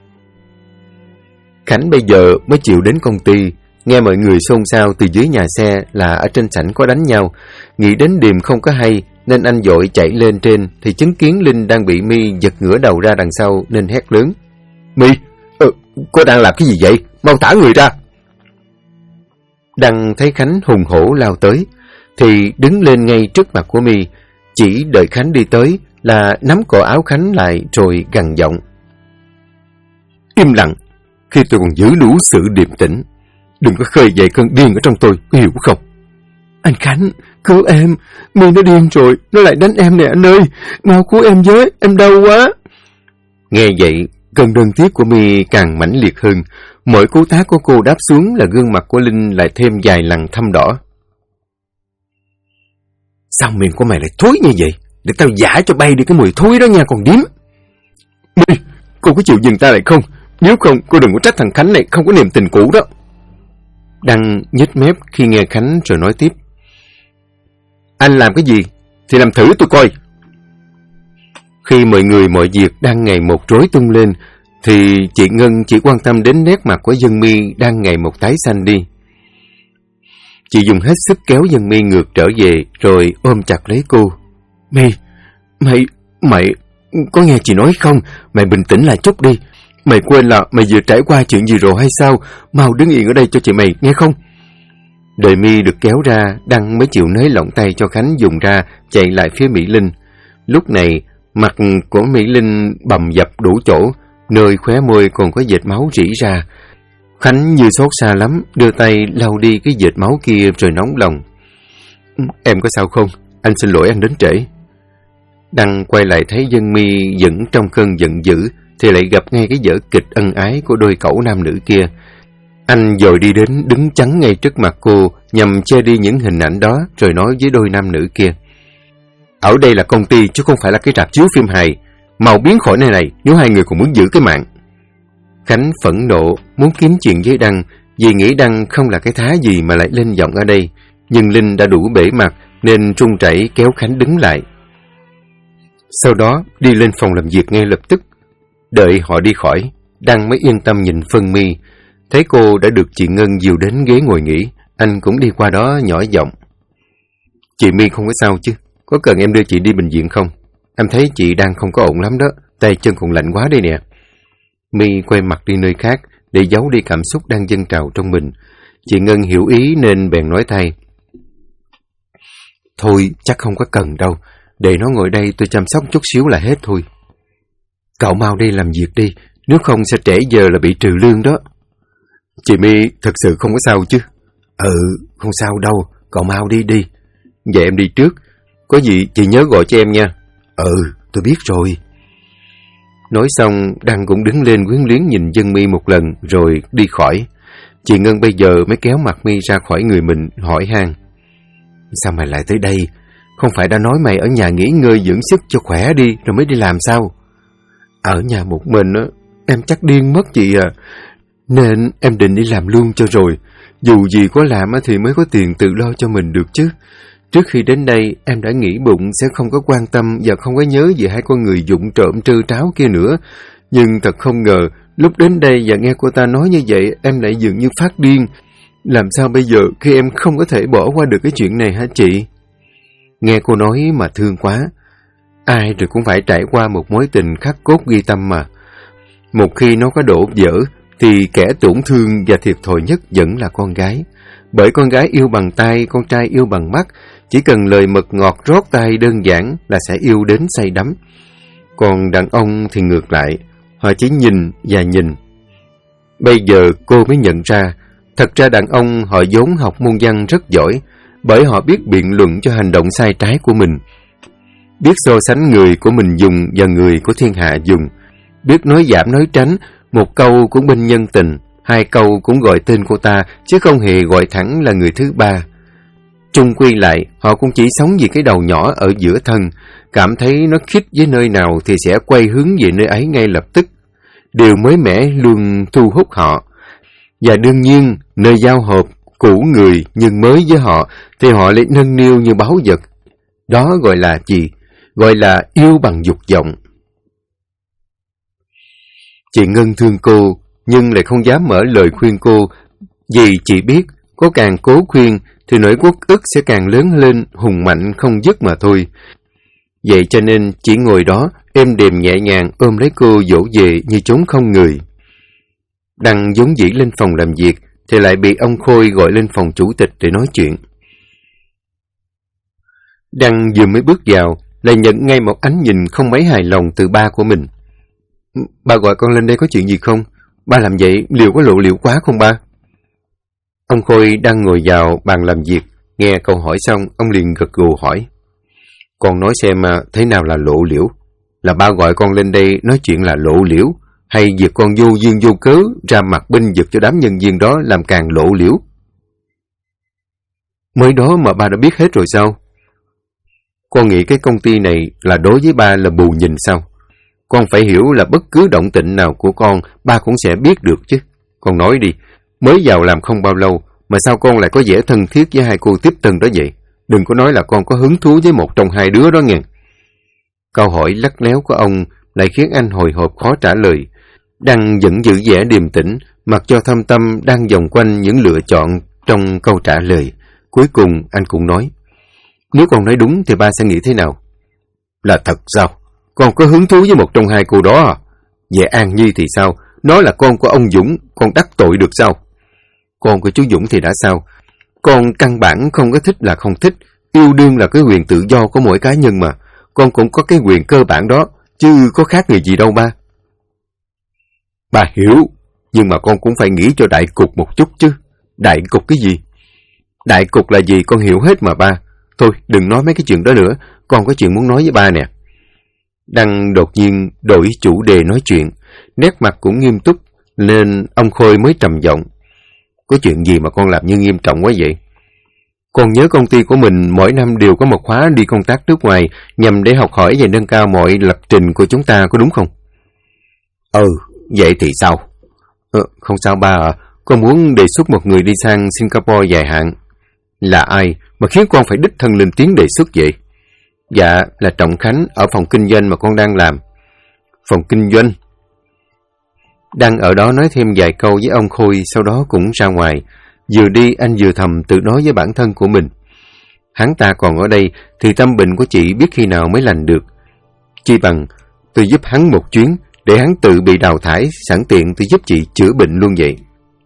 Khánh bây giờ mới chịu đến công ty, nghe mọi người xôn xao từ dưới nhà xe là ở trên sảnh có đánh nhau. Nghĩ đến điềm không có hay nên anh vội chạy lên trên thì chứng kiến Linh đang bị My giật ngửa đầu ra đằng sau nên hét lớn: My, cô đang làm cái gì vậy? Mau thả người ra. Đăng thấy Khánh hùng hổ lao tới thì đứng lên ngay trước mặt của My, chỉ đợi Khánh đi tới là nắm cổ áo Khánh lại rồi gằn giọng: Im lặng khi tôi còn giữ đủ sự điềm tĩnh. Đừng có khơi dậy cơn điên ở trong tôi, có hiểu không? Anh Khánh, cứu em. My nó điên rồi, nó lại đánh em nè anh ơi. Mau cứu em với, em đau quá. Nghe vậy, cơn đơn tiếc của My càng mãnh liệt hơn. Mỗi cú tát của cô đáp xuống là gương mặt của Linh lại thêm vài lần thâm đỏ. Sao miệng của mày lại thối như vậy? Để tao giả cho bay đi cái mùi thối đó nha còn điếm. My, cô có chịu dừng ta lại không? Nếu không, cô đừng có trách thằng Khánh này không có niềm tình cũ đó. Đăng nhếch mép khi nghe Khánh rồi nói tiếp: Anh làm cái gì thì làm thử tôi coi. Khi mọi người mọi việc đang ngày một rối tung lên thì chị Ngân chỉ quan tâm đến nét mặt của Dân My đang ngày một tái xanh đi. Chị dùng hết sức kéo Dân My ngược trở về rồi ôm chặt lấy cô. My, mày có nghe chị nói không? Mày bình tĩnh lại chút đi. Mày quên là mày vừa trải qua chuyện gì rồi hay sao? Mau đứng yên ở đây cho chị mày, nghe không? Đợi My được kéo ra, Đăng mới chịu nới lỏng tay cho Khánh dùng ra, chạy lại phía Mỹ Linh. Lúc này, mặt của Mỹ Linh bầm dập đủ chỗ, nơi khóe môi còn có vệt máu rỉ ra. Khánh như xót xa lắm, đưa tay lau đi cái vệt máu kia rồi nóng lòng. Em có sao không? Anh xin lỗi anh đến trễ. Đăng quay lại thấy Dân My vẫn trong cơn giận dữ, thì lại gặp ngay cái vở kịch ân ái của đôi cẩu nam nữ kia. Anh dội đi đến đứng chắn ngay trước mặt cô nhằm che đi những hình ảnh đó rồi nói với đôi nam nữ kia: Ở đây là công ty chứ không phải là cái rạp chiếu phim hài. Mau biến khỏi nơi này nếu hai người còn muốn giữ cái mạng. Khánh phẫn nộ muốn kiếm chuyện với Đăng vì nghĩ Đăng không là cái thá gì mà lại lên giọng ở đây. Nhưng Linh đã đủ bể mặt nên run rẩy kéo Khánh đứng lại. Sau đó đi lên phòng làm việc ngay lập tức. Đợi họ đi khỏi, Đăng mới yên tâm nhìn Phân My. Thấy cô đã được chị Ngân dìu đến ghế ngồi nghỉ, anh cũng đi qua đó nhỏ giọng: Chị My không có sao chứ? Có cần em đưa chị đi bệnh viện không? Em thấy chị đang không có ổn lắm đó, tay chân còn lạnh quá đây nè. My quay mặt đi nơi khác để giấu đi cảm xúc đang dâng trào trong mình. Chị Ngân hiểu ý nên bèn nói thay: Thôi chắc không có cần đâu, để nó ngồi đây tôi chăm sóc chút xíu là hết thôi. Cậu mau đi làm việc đi, nếu không sẽ trễ giờ là bị trừ lương đó. Chị My thật sự không có sao chứ? Không sao đâu, cậu mau đi đi. Vậy em đi trước, có gì chị nhớ gọi cho em nha. Tôi biết rồi. Nói xong, Đăng cũng đứng lên quyến luyến nhìn Dân My một lần rồi đi khỏi. Chị Ngân bây giờ mới kéo mặt My ra khỏi người mình hỏi han: Sao mày lại tới đây? Không phải đã nói mày ở nhà nghỉ ngơi dưỡng sức cho khỏe đi rồi mới đi làm sao? Ở nhà một mình á, em chắc điên mất chị à. Nên em định đi làm luôn cho rồi. Dù gì có làm thì mới có tiền tự lo cho mình được chứ. Trước khi đến đây, em đã nghĩ bụng sẽ không có quan tâm và không có nhớ về hai con người vụng trộm trơ tráo kia nữa. Nhưng thật không ngờ, lúc đến đây và nghe cô ta nói như vậy, em lại dường như phát điên. Làm sao bây giờ khi em không có thể bỏ qua được cái chuyện này hả chị? Nghe cô nói mà thương quá. Ai rồi cũng phải trải qua một mối tình khắc cốt ghi tâm mà. Một khi nó có đổ vỡ, thì kẻ tổn thương và thiệt thòi nhất vẫn là con gái. Bởi con gái yêu bằng tay, con trai yêu bằng mắt. Chỉ cần lời mật ngọt rót tai đơn giản là sẽ yêu đến say đắm. Còn đàn ông thì ngược lại, họ chỉ nhìn và nhìn. Bây giờ cô mới nhận ra, thật ra đàn ông họ vốn học môn văn rất giỏi, bởi họ biết biện luận cho hành động sai trái của mình. Biết so sánh người của mình dùng và người của thiên hạ dùng. Biết nói giảm nói tránh, một câu cũng bên nhân tình, hai câu cũng gọi tên cô ta, chứ không hề gọi thẳng là người thứ ba. Chung quy lại, họ cũng chỉ sống vì cái đầu nhỏ ở giữa thân, cảm thấy nó khít với nơi nào thì sẽ quay hướng về nơi ấy ngay lập tức. Điều mới mẻ luôn thu hút họ. Và đương nhiên, nơi giao hợp, cũ người nhưng mới với họ, thì họ lại nâng niu như báu vật. Đó gọi là gì? Gọi là yêu bằng dục vọng. Chị Ngân thương cô, nhưng lại không dám mở lời khuyên cô, vì chị biết, có càng cố khuyên, thì nỗi uất ức sẽ càng lớn lên, hùng mạnh không dứt mà thôi. Vậy cho nên chỉ ngồi đó, êm đềm nhẹ nhàng ôm lấy cô dỗ về như trốn không người. Đăng vốn dĩ lên phòng làm việc, thì lại bị ông Khôi gọi lên phòng chủ tịch để nói chuyện. Đăng vừa mới bước vào, lại nhận ngay một ánh nhìn không mấy hài lòng từ ba của mình. Ba gọi con lên đây có chuyện gì không? Ba làm vậy liệu có lộ liễu quá không ba? Ông Khôi đang ngồi vào bàn làm việc, nghe câu hỏi xong, ông liền gật gù hỏi. Con nói xem thế nào là lộ liễu? Là ba gọi con lên đây nói chuyện là lộ liễu, hay việc con vô duyên vô cớ ra mặt binh vực cho đám nhân viên đó làm càng lộ liễu? Mới đó mà ba đã biết hết rồi sao? Con nghĩ cái công ty này là đối với ba là bù nhìn sao? Con phải hiểu là bất cứ động tĩnh nào của con, ba cũng sẽ biết được chứ. Con nói đi, mới vào làm không bao lâu, mà sao con lại có vẻ thân thiết với hai cô tiếp tân đó vậy? Đừng có nói là con có hứng thú với một trong hai đứa đó nghe. Câu hỏi lắt léo của ông lại khiến anh hồi hộp khó trả lời. Đăng vẫn giữ vẻ điềm tĩnh, mặc cho thâm tâm đang vòng quanh những lựa chọn trong câu trả lời. Cuối cùng anh cũng nói, nếu con nói đúng thì ba sẽ nghĩ thế nào? Là thật sao? Con có hứng thú với một trong hai cô đó à? Vậy An Nhi thì sao? Nó là con của ông Dũng, con đắc tội được sao? Con của chú Dũng thì đã sao? Con căn bản không có thích là không thích, yêu đương là cái quyền tự do của mỗi cá nhân mà. Con cũng có cái quyền cơ bản đó, chứ có khác người gì đâu ba. Ba hiểu, nhưng mà con cũng phải nghĩ cho đại cục một chút chứ. Đại cục cái gì? Đại cục là gì con hiểu hết mà ba. Thôi đừng nói mấy cái chuyện đó nữa, con có chuyện muốn nói với ba nè. Đăng đột nhiên đổi chủ đề nói chuyện, nét mặt cũng nghiêm túc, nên ông Khôi mới trầm giọng. Có chuyện gì mà con làm như nghiêm trọng quá vậy? Con nhớ công ty của mình mỗi năm đều có một khóa đi công tác nước ngoài nhằm để học hỏi và nâng cao mọi lập trình của chúng ta, có đúng không? Vậy thì sao? Không sao ba ạ, con muốn đề xuất một người đi sang Singapore dài hạn. Là ai mà khiến con phải đích thân lên tiếng đề xuất vậy? Dạ, là Trọng Khánh ở phòng kinh doanh mà con đang làm. Phòng kinh doanh? Đang ở đó nói thêm vài câu với ông Khôi, sau đó cũng ra ngoài. Vừa đi anh vừa thầm tự nói với bản thân của mình. Hắn ta còn ở đây thì tâm bệnh của chị biết khi nào mới lành được. Chi bằng tôi giúp hắn một chuyến để hắn tự bị đào thải, sẵn tiện tôi giúp chị chữa bệnh luôn vậy.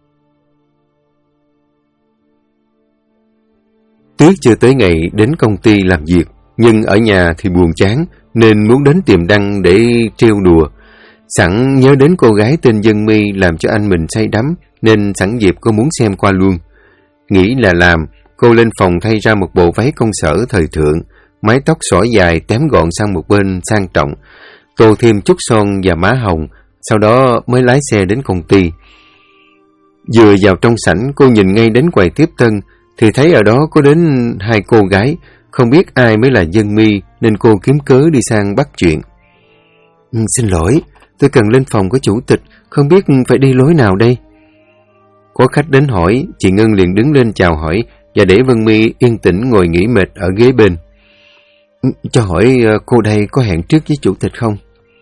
Tuyết chưa tới ngày đến công ty làm việc, nhưng ở nhà thì buồn chán nên muốn đến tìm Đăng để trêu đùa. Sẵn nhớ đến cô gái tên Dân My làm cho anh mình say đắm, nên sẵn dịp cô muốn xem qua luôn. Nghĩ là làm, cô lên phòng thay ra một bộ váy công sở thời thượng, mái tóc xõa dài tém gọn sang một bên sang trọng, tô thêm chút son và má hồng, sau đó mới lái xe đến công ty. Vừa vào trong sảnh, cô nhìn ngay đến quầy tiếp tân, thì thấy ở đó có đến hai cô gái, không biết ai mới là Dân My nên cô kiếm cớ đi sang bắt chuyện. Xin lỗi, tôi cần lên phòng của chủ tịch, không biết phải đi lối nào đây? Có khách đến hỏi, chị Ngân liền đứng lên chào hỏi và để Vân My yên tĩnh ngồi nghỉ mệt ở ghế bên. Cho hỏi cô đây có hẹn trước với chủ tịch không?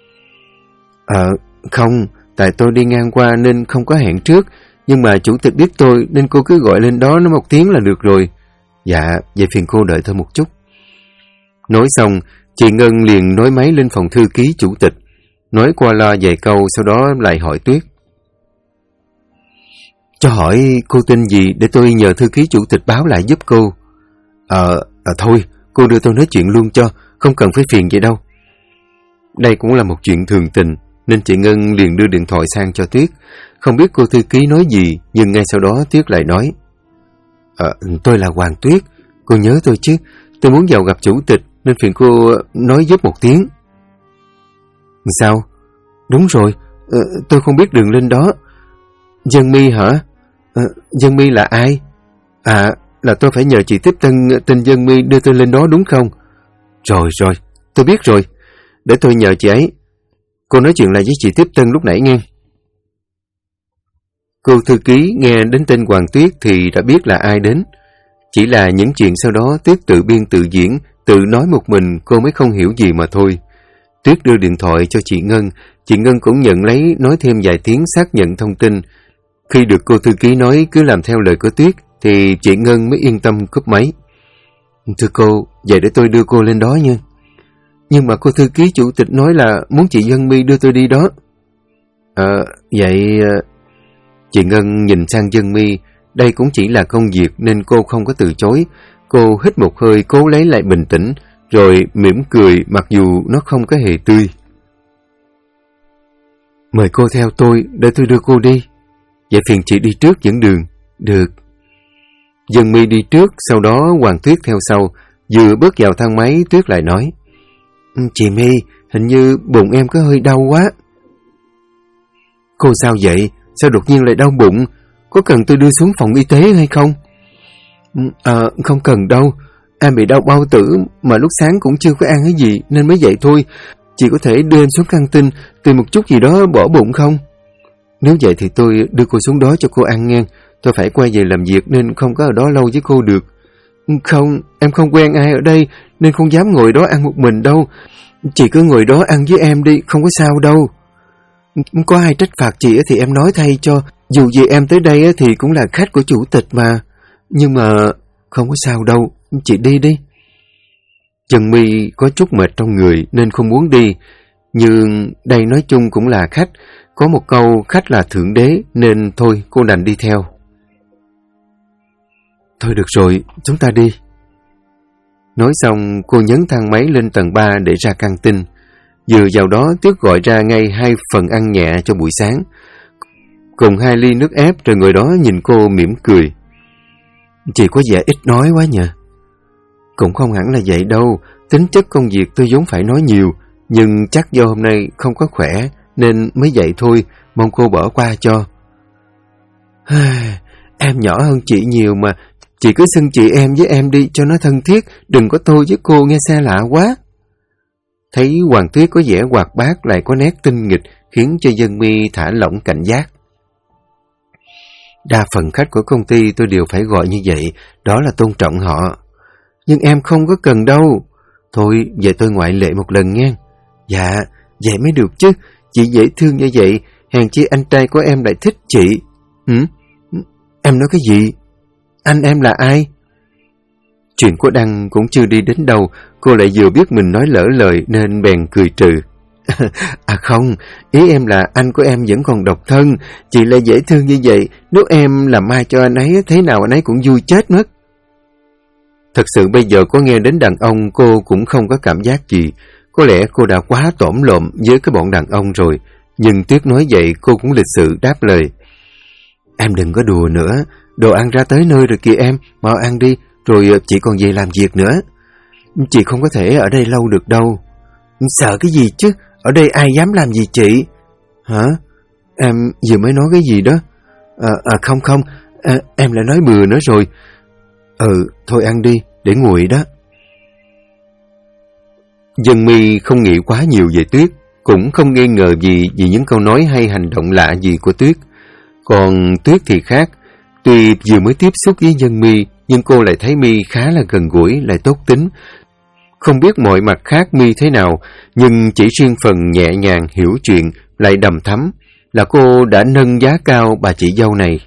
Không, tại tôi đi ngang qua nên không có hẹn trước, nhưng mà chủ tịch biết tôi nên cô cứ gọi lên đó nói một tiếng là được rồi. Dạ, vậy phiền cô đợi tôi một chút. Nói xong, chị Ngân liền nối máy lên phòng thư ký chủ tịch, nói qua loa vài câu, sau đó lại hỏi Tuyết. Cho hỏi cô tên gì để tôi nhờ thư ký chủ tịch báo lại giúp cô. Thôi, cô đưa tôi nói chuyện luôn cho, không cần phải phiền vậy đâu. Đây cũng là một chuyện thường tình, nên chị Ngân liền đưa điện thoại sang cho Tuyết. Không biết cô thư ký nói gì, nhưng ngay sau đó Tuyết lại nói. Tôi là Hoàng Tuyết, cô nhớ tôi chứ, tôi muốn vào gặp chủ tịch, nên phiền cô nói giúp một tiếng. Sao? Đúng rồi, tôi không biết đường lên đó. Dân My hả? Dân My là ai? Là tôi phải nhờ chị Tiếp Tân tên Dân My đưa tôi lên đó đúng không? Rồi, tôi biết rồi. Để tôi nhờ chị ấy. Cô nói chuyện lại với chị Tiếp Tân lúc nãy nghe. Cô thư ký nghe đến tên Hoàng Tuyết thì đã biết là ai đến. Chỉ là những chuyện sau đó Tuyết tự biên tự diễn, tự nói một mình cô mới không hiểu gì mà thôi. Tuyết đưa điện thoại cho chị Ngân cũng nhận lấy nói thêm vài tiếng xác nhận thông tin. Khi được cô thư ký nói cứ làm theo lời của Tuyết thì chị Ngân mới yên tâm cúp máy. Thưa cô, vậy để tôi đưa cô lên đó nha. Nhưng mà cô thư ký chủ tịch nói là muốn chị Dân My đưa tôi đi đó. Vậy... Chị Ngân nhìn sang Dân My, đây cũng chỉ là công việc nên cô không có từ chối. Cô hít một hơi cố lấy lại bình tĩnh, rồi mỉm cười mặc dù nó không có hề tươi. Mời cô theo tôi để tôi đưa cô đi. Vậy phiền chị đi trước dẫn đường. Được. Dân My đi trước, sau đó Hoàng Tuyết theo sau. Vừa bước vào thang máy, Tuyết lại nói. Chị My, hình như bụng em có hơi đau quá. Cô sao vậy? Sao đột nhiên lại đau bụng? Có cần tôi đưa xuống phòng y tế hay không? Không cần đâu. Em bị đau bao tử mà lúc sáng cũng chưa có ăn cái gì nên mới vậy thôi. Chị có thể đưa em xuống căng tin tìm một chút gì đó bỏ bụng không? Nếu vậy thì tôi đưa cô xuống đó cho cô ăn nghe. Tôi phải quay về làm việc nên không có ở đó lâu với cô được. Không, em không quen ai ở đây nên không dám ngồi đó ăn một mình đâu. Chị cứ ngồi đó ăn với em đi, không có sao đâu. Có ai trách phạt chị thì em nói thay cho. Dù gì em tới đây thì cũng là khách của chủ tịch mà. Nhưng mà không có sao đâu, chị đi đi. Dân My có chút mệt trong người nên không muốn đi. Nhưng đây nói chung cũng là khách. Có một câu khách là thượng đế nên thôi cô đành đi theo. Thôi được rồi, chúng ta đi. Nói xong cô nhấn thang máy lên tầng 3 để ra căng tin. Vừa vào đó Tuyết gọi ra ngay 2 phần ăn nhẹ cho buổi sáng, cùng 2 ly nước ép rồi người đó nhìn cô mỉm cười. Chị có vẻ ít nói quá nhỉ? Cũng không hẳn là vậy đâu, tính chất công việc tôi vốn phải nói nhiều, nhưng chắc do hôm nay không có khỏe nên mới vậy thôi, mong cô bỏ qua cho. Em nhỏ hơn chị nhiều mà, chị cứ xưng chị em với em đi cho nó thân thiết, đừng có tôi với cô nghe xa lạ quá. Thấy Hoàng Tuyết có vẻ hoạt bát lại có nét tinh nghịch khiến cho Dân My thả lỏng cảnh giác. Đa phần khách của công ty tôi đều phải gọi như vậy, đó là tôn trọng họ. Nhưng em không có cần đâu. Thôi, vậy tôi ngoại lệ một lần nghe. Dạ, vậy mới được chứ, chị dễ thương như vậy, hèn chi anh trai của em lại thích chị. Em nói cái gì? Anh em là ai? Chuyện của Đăng cũng chưa đi đến đâu, cô lại vừa biết mình nói lỡ lời nên bèn cười trừ. Không, ý em là anh của em vẫn còn độc thân, chị lại dễ thương như vậy, nếu em làm mai cho anh ấy, thế nào anh ấy cũng vui chết mất. Thật sự bây giờ có nghe đến đàn ông cô cũng không có cảm giác gì, có lẽ cô đã quá tổm lộm với cái bọn đàn ông rồi, nhưng Tuyết nói vậy cô cũng lịch sự đáp lời. Em đừng có đùa nữa, đồ ăn ra tới nơi rồi kìa em, mau ăn đi, rồi chị còn về làm việc nữa. Chị không có thể ở đây lâu được đâu. Sợ cái gì chứ, ở đây ai dám làm gì chị? Hả? Em vừa mới nói cái gì đó? Không, em lại nói bừa nữa rồi. Thôi ăn đi, để nguội đó. Dân Mi không nghĩ quá nhiều về Tuyết, cũng không nghi ngờ gì vì những câu nói hay hành động lạ gì của Tuyết. Còn Tuyết thì khác, tuy vừa mới tiếp xúc với Dân Mi, nhưng cô lại thấy Mi khá là gần gũi, lại tốt tính. Không biết mọi mặt khác Mi thế nào, nhưng chỉ riêng phần nhẹ nhàng hiểu chuyện lại đầm thắm là cô đã nâng giá cao bà chị dâu này.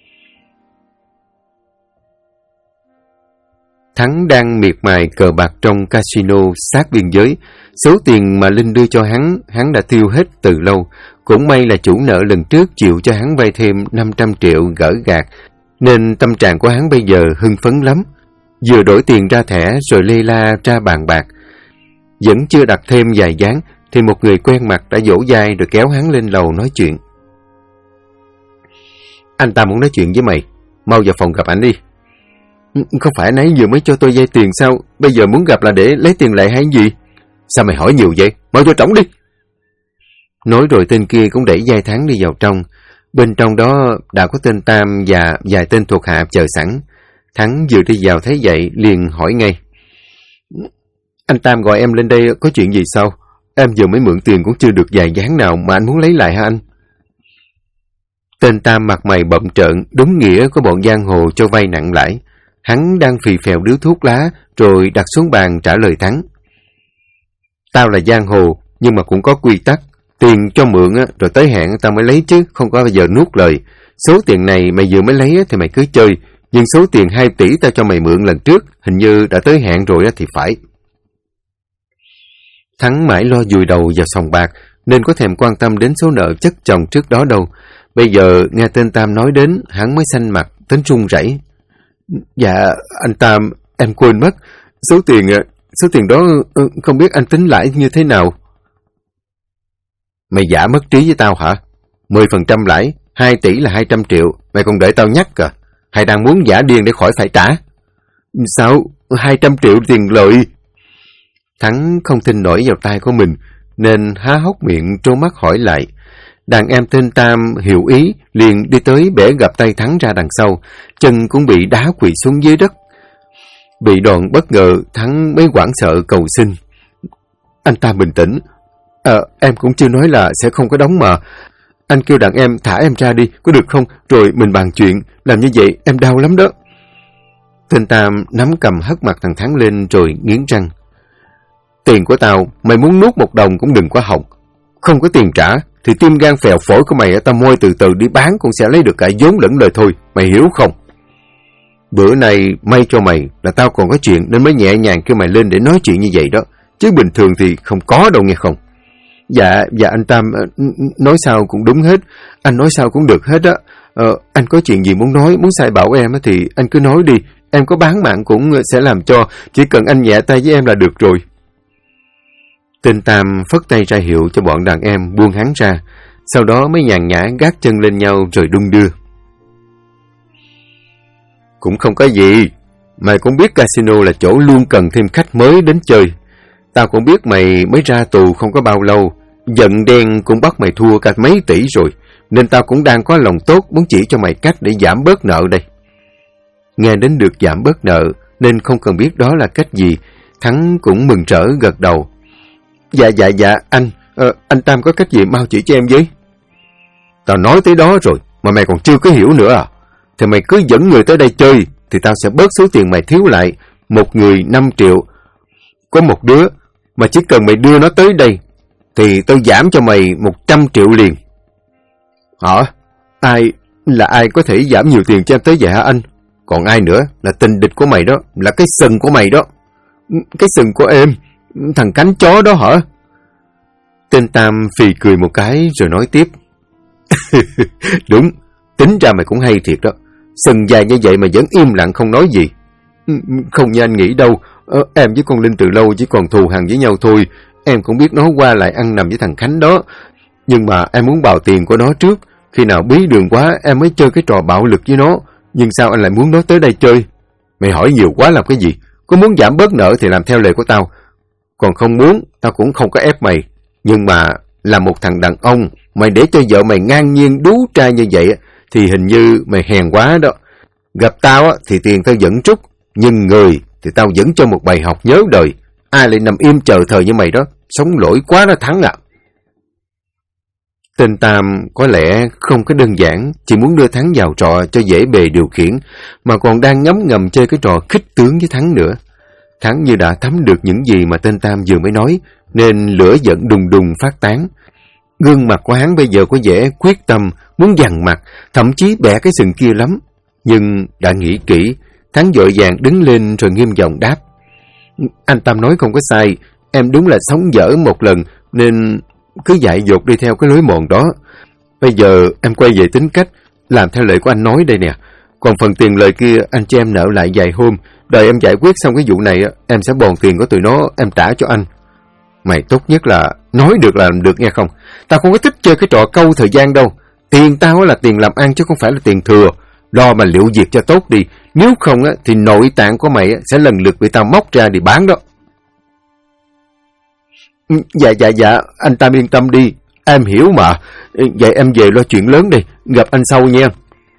Thắng đang miệt mài cờ bạc trong casino sát biên giới. Số tiền mà Linh đưa cho hắn đã tiêu hết từ lâu. Cũng may là chủ nợ lần trước chịu cho hắn vay thêm 500 triệu gỡ gạc, nên tâm trạng của hắn bây giờ hưng phấn lắm. Vừa đổi tiền ra thẻ rồi lê la ra bàn bạc. Vẫn chưa đặt thêm vài ván thì một người quen mặt đã vỗ vai rồi kéo hắn lên lầu nói chuyện. Anh ta muốn nói chuyện với mày, mau vào phòng gặp anh đi. Không phải nãy vừa mới cho tôi vay tiền sao? Bây giờ muốn gặp là để lấy tiền lại hay gì? Sao mày hỏi nhiều vậy? Mau cho trỏng đi. Nói rồi tên kia cũng đẩy vai Thắng đi vào trong. Bên trong đó đã có tên Tam và vài tên thuộc hạ chờ sẵn. Thắng vừa đi vào thấy vậy liền hỏi ngay. Anh Tam gọi em lên đây có chuyện gì sao? Em vừa mới mượn tiền cũng chưa được vài ván nào mà anh muốn lấy lại hả anh? Tên Tam mặt mày bậm trợn, đúng nghĩa có bọn giang hồ cho vay nặng lãi. Hắn đang phì phèo điếu thuốc lá rồi đặt xuống bàn trả lời Thắng. Tao là giang hồ nhưng mà cũng có quy tắc. Tiền cho mượn rồi tới hạn tao mới lấy chứ, không có bao giờ nuốt lời. Số tiền này mày vừa mới lấy thì mày cứ chơi, nhưng số tiền 2 tỷ tao cho mày mượn lần trước hình như đã tới hạn rồi thì phải. Thắng mãi lo vùi đầu vào sòng bạc nên có thèm quan tâm đến số nợ chất chồng trước đó đâu. Bây giờ nghe tên Tam nói đến, hắn mới xanh mặt, tính run rẩy. Dạ, anh Tam, em quên mất. Số tiền đó không biết anh tính lãi như thế nào. Mày giả mất trí với tao hả? 10% lãi, 2 tỷ là 200 triệu. Mày còn để tao nhắc à? Hay đang muốn giả điên để khỏi phải trả? Sao? 200 triệu tiền lợi? Thắng không tin nổi vào tai của mình, nên há hốc miệng trố mắt hỏi lại. Đàn em tên Tam hiểu ý, liền đi tới bẻ gập tay Thắng ra đằng sau, chân cũng bị đá quỵ xuống dưới đất. Bị đòn bất ngờ, Thắng mới hoảng sợ cầu xin. Anh Tam bình tĩnh. Em cũng chưa nói là sẽ không có đóng mà. Anh kêu đàn em thả em ra đi, có được không? Rồi mình bàn chuyện, làm như vậy em đau lắm đó. Tên Tam nắm cầm hất mặt thằng Thắng lên rồi nghiến răng. Tiền của tao, mày muốn nuốt một đồng cũng đừng có hòng. Không có tiền trả, thì tim gan phèo phổi của mày tao môi từ từ đi bán cũng sẽ lấy được cả vốn lẫn lời thôi, mày hiểu không? Bữa nay may cho mày là tao còn có chuyện nên mới nhẹ nhàng kêu mày lên để nói chuyện như vậy đó, chứ bình thường thì không có đâu nghe không? Dạ anh Tam, nói sao cũng đúng hết, anh nói sao cũng được hết á. Anh có chuyện gì muốn nói, muốn sai bảo em thì anh cứ nói đi, em có bán mạng cũng sẽ làm cho, chỉ cần anh nhẹ tay với em là được rồi. Tên Tam phất tay ra hiệu cho bọn đàn em buông hắn ra, sau đó mới nhàn nhã gác chân lên nhau rồi đung đưa. Cũng không có gì, mày cũng biết casino là chỗ luôn cần thêm khách mới đến chơi. Tao cũng biết mày mới ra tù không có bao lâu, giận đen cũng bắt mày thua cả mấy tỷ rồi, nên tao cũng đang có lòng tốt muốn chỉ cho mày cách để giảm bớt nợ đây. Nghe đến được giảm bớt nợ nên không cần biết đó là cách gì, Thắng cũng mừng rỡ gật đầu. Dạ anh Tam có cách gì mau chỉ cho em với. Tao nói tới đó rồi mà mày còn chưa có hiểu nữa à? Thì mày cứ dẫn người tới đây chơi thì tao sẽ bớt số tiền mày thiếu lại, một người 5 triệu. Có một đứa mà chỉ cần mày đưa nó tới đây thì tao giảm cho mày 100 triệu liền. Hả? Ai có thể giảm nhiều tiền cho em tới vậy hả anh? Còn ai nữa? Là tình địch của mày đó, là cái sừng của mày đó. Cái sừng của em? Thằng cánh chó đó hả? Tên Tam phì cười một cái rồi nói tiếp. Đúng, tính ra mày cũng hay thiệt đó. Sừng dài như vậy mà vẫn im lặng không nói gì. Không như anh nghĩ đâu. Em với con Linh từ lâu chỉ còn thù hằn với nhau thôi. Em cũng biết nó qua lại ăn nằm với thằng Khánh đó. Nhưng mà em muốn bào tiền của nó trước. Khi nào bí đường quá em mới chơi cái trò bạo lực với nó. Nhưng sao anh lại muốn nó tới đây chơi? Mày hỏi nhiều quá làm cái gì? Có muốn giảm bớt nợ thì làm theo lời của tao. Còn không muốn, tao cũng không có ép mày. Nhưng mà là một thằng đàn ông, mày để cho vợ mày ngang nhiên đú trai như vậy thì hình như mày hèn quá đó. Gặp tao thì tiền tao vẫn trút, nhưng người thì tao vẫn cho một bài học nhớ đời. Ai lại nằm im chờ thời như mày đó, sống lỗi quá đó Thắng à. Tên Tam có lẽ không có đơn giản, chỉ muốn đưa Thắng vào trò cho dễ bề điều khiển, mà còn đang ngấm ngầm chơi cái trò khích tướng với Thắng nữa. Thắng như đã thấm được những gì mà tên Tam vừa mới nói, nên lửa giận đùng đùng phát tán. Gương mặt của hắn bây giờ có vẻ quyết tâm, muốn dằn mặt, thậm chí bẻ cái sừng kia lắm. Nhưng đã nghĩ kỹ, Thắng vội vàng đứng lên rồi nghiêm giọng đáp. Anh Tam nói không có sai, em đúng là sống dở một lần, nên cứ dại dột đi theo cái lối mòn đó. Bây giờ em quay về tính cách, làm theo lời của anh nói đây nè. Còn phần tiền lời kia anh cho em nợ lại vài hôm, đợi em giải quyết xong cái vụ này, em sẽ bòn tiền của tụi nó, em trả cho anh. Mày tốt nhất là nói được là làm được nghe không? Tao không có thích chơi cái trò câu thời gian đâu. Tiền tao là tiền làm ăn chứ không phải là tiền thừa. Lo mà liệu việc cho tốt đi, nếu không thì nội tạng của mày sẽ lần lượt bị tao móc ra để bán đó. Dạ, anh Tam yên tâm đi, em hiểu mà. Vậy em về lo chuyện lớn đi, gặp anh sau nha.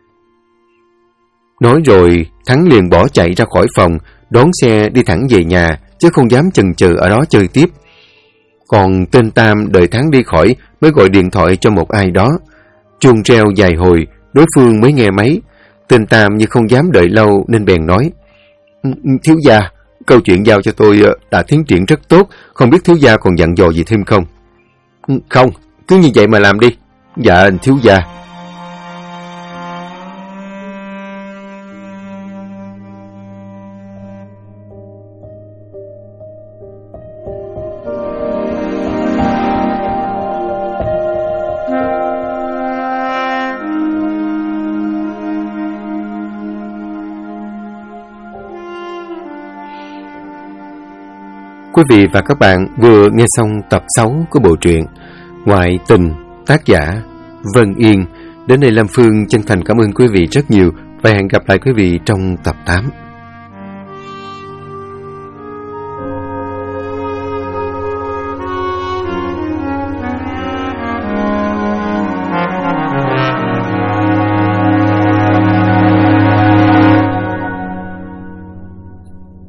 Nói rồi, Thắng liền bỏ chạy ra khỏi phòng, đón xe đi thẳng về nhà, chứ không dám chần chừ ở đó chơi tiếp. Còn tên Tam đợi Thắng đi khỏi mới gọi điện thoại cho một ai đó. Chuông reo vài hồi, đối phương mới nghe máy. Tên Tam như không dám đợi lâu nên bèn nói. Thiếu gia, câu chuyện giao cho tôi đã tiến triển rất tốt, không biết thiếu gia còn dặn dò gì thêm không? Không, cứ như vậy mà làm đi. Dạ thiếu gia. Quý vị và các bạn vừa nghe xong tập 6 của bộ truyện Ngoại Tình, tác giả Vân Yên. Đến đây Lam Phương chân thành cảm ơn quý vị rất nhiều và hẹn gặp lại quý vị trong tập 8.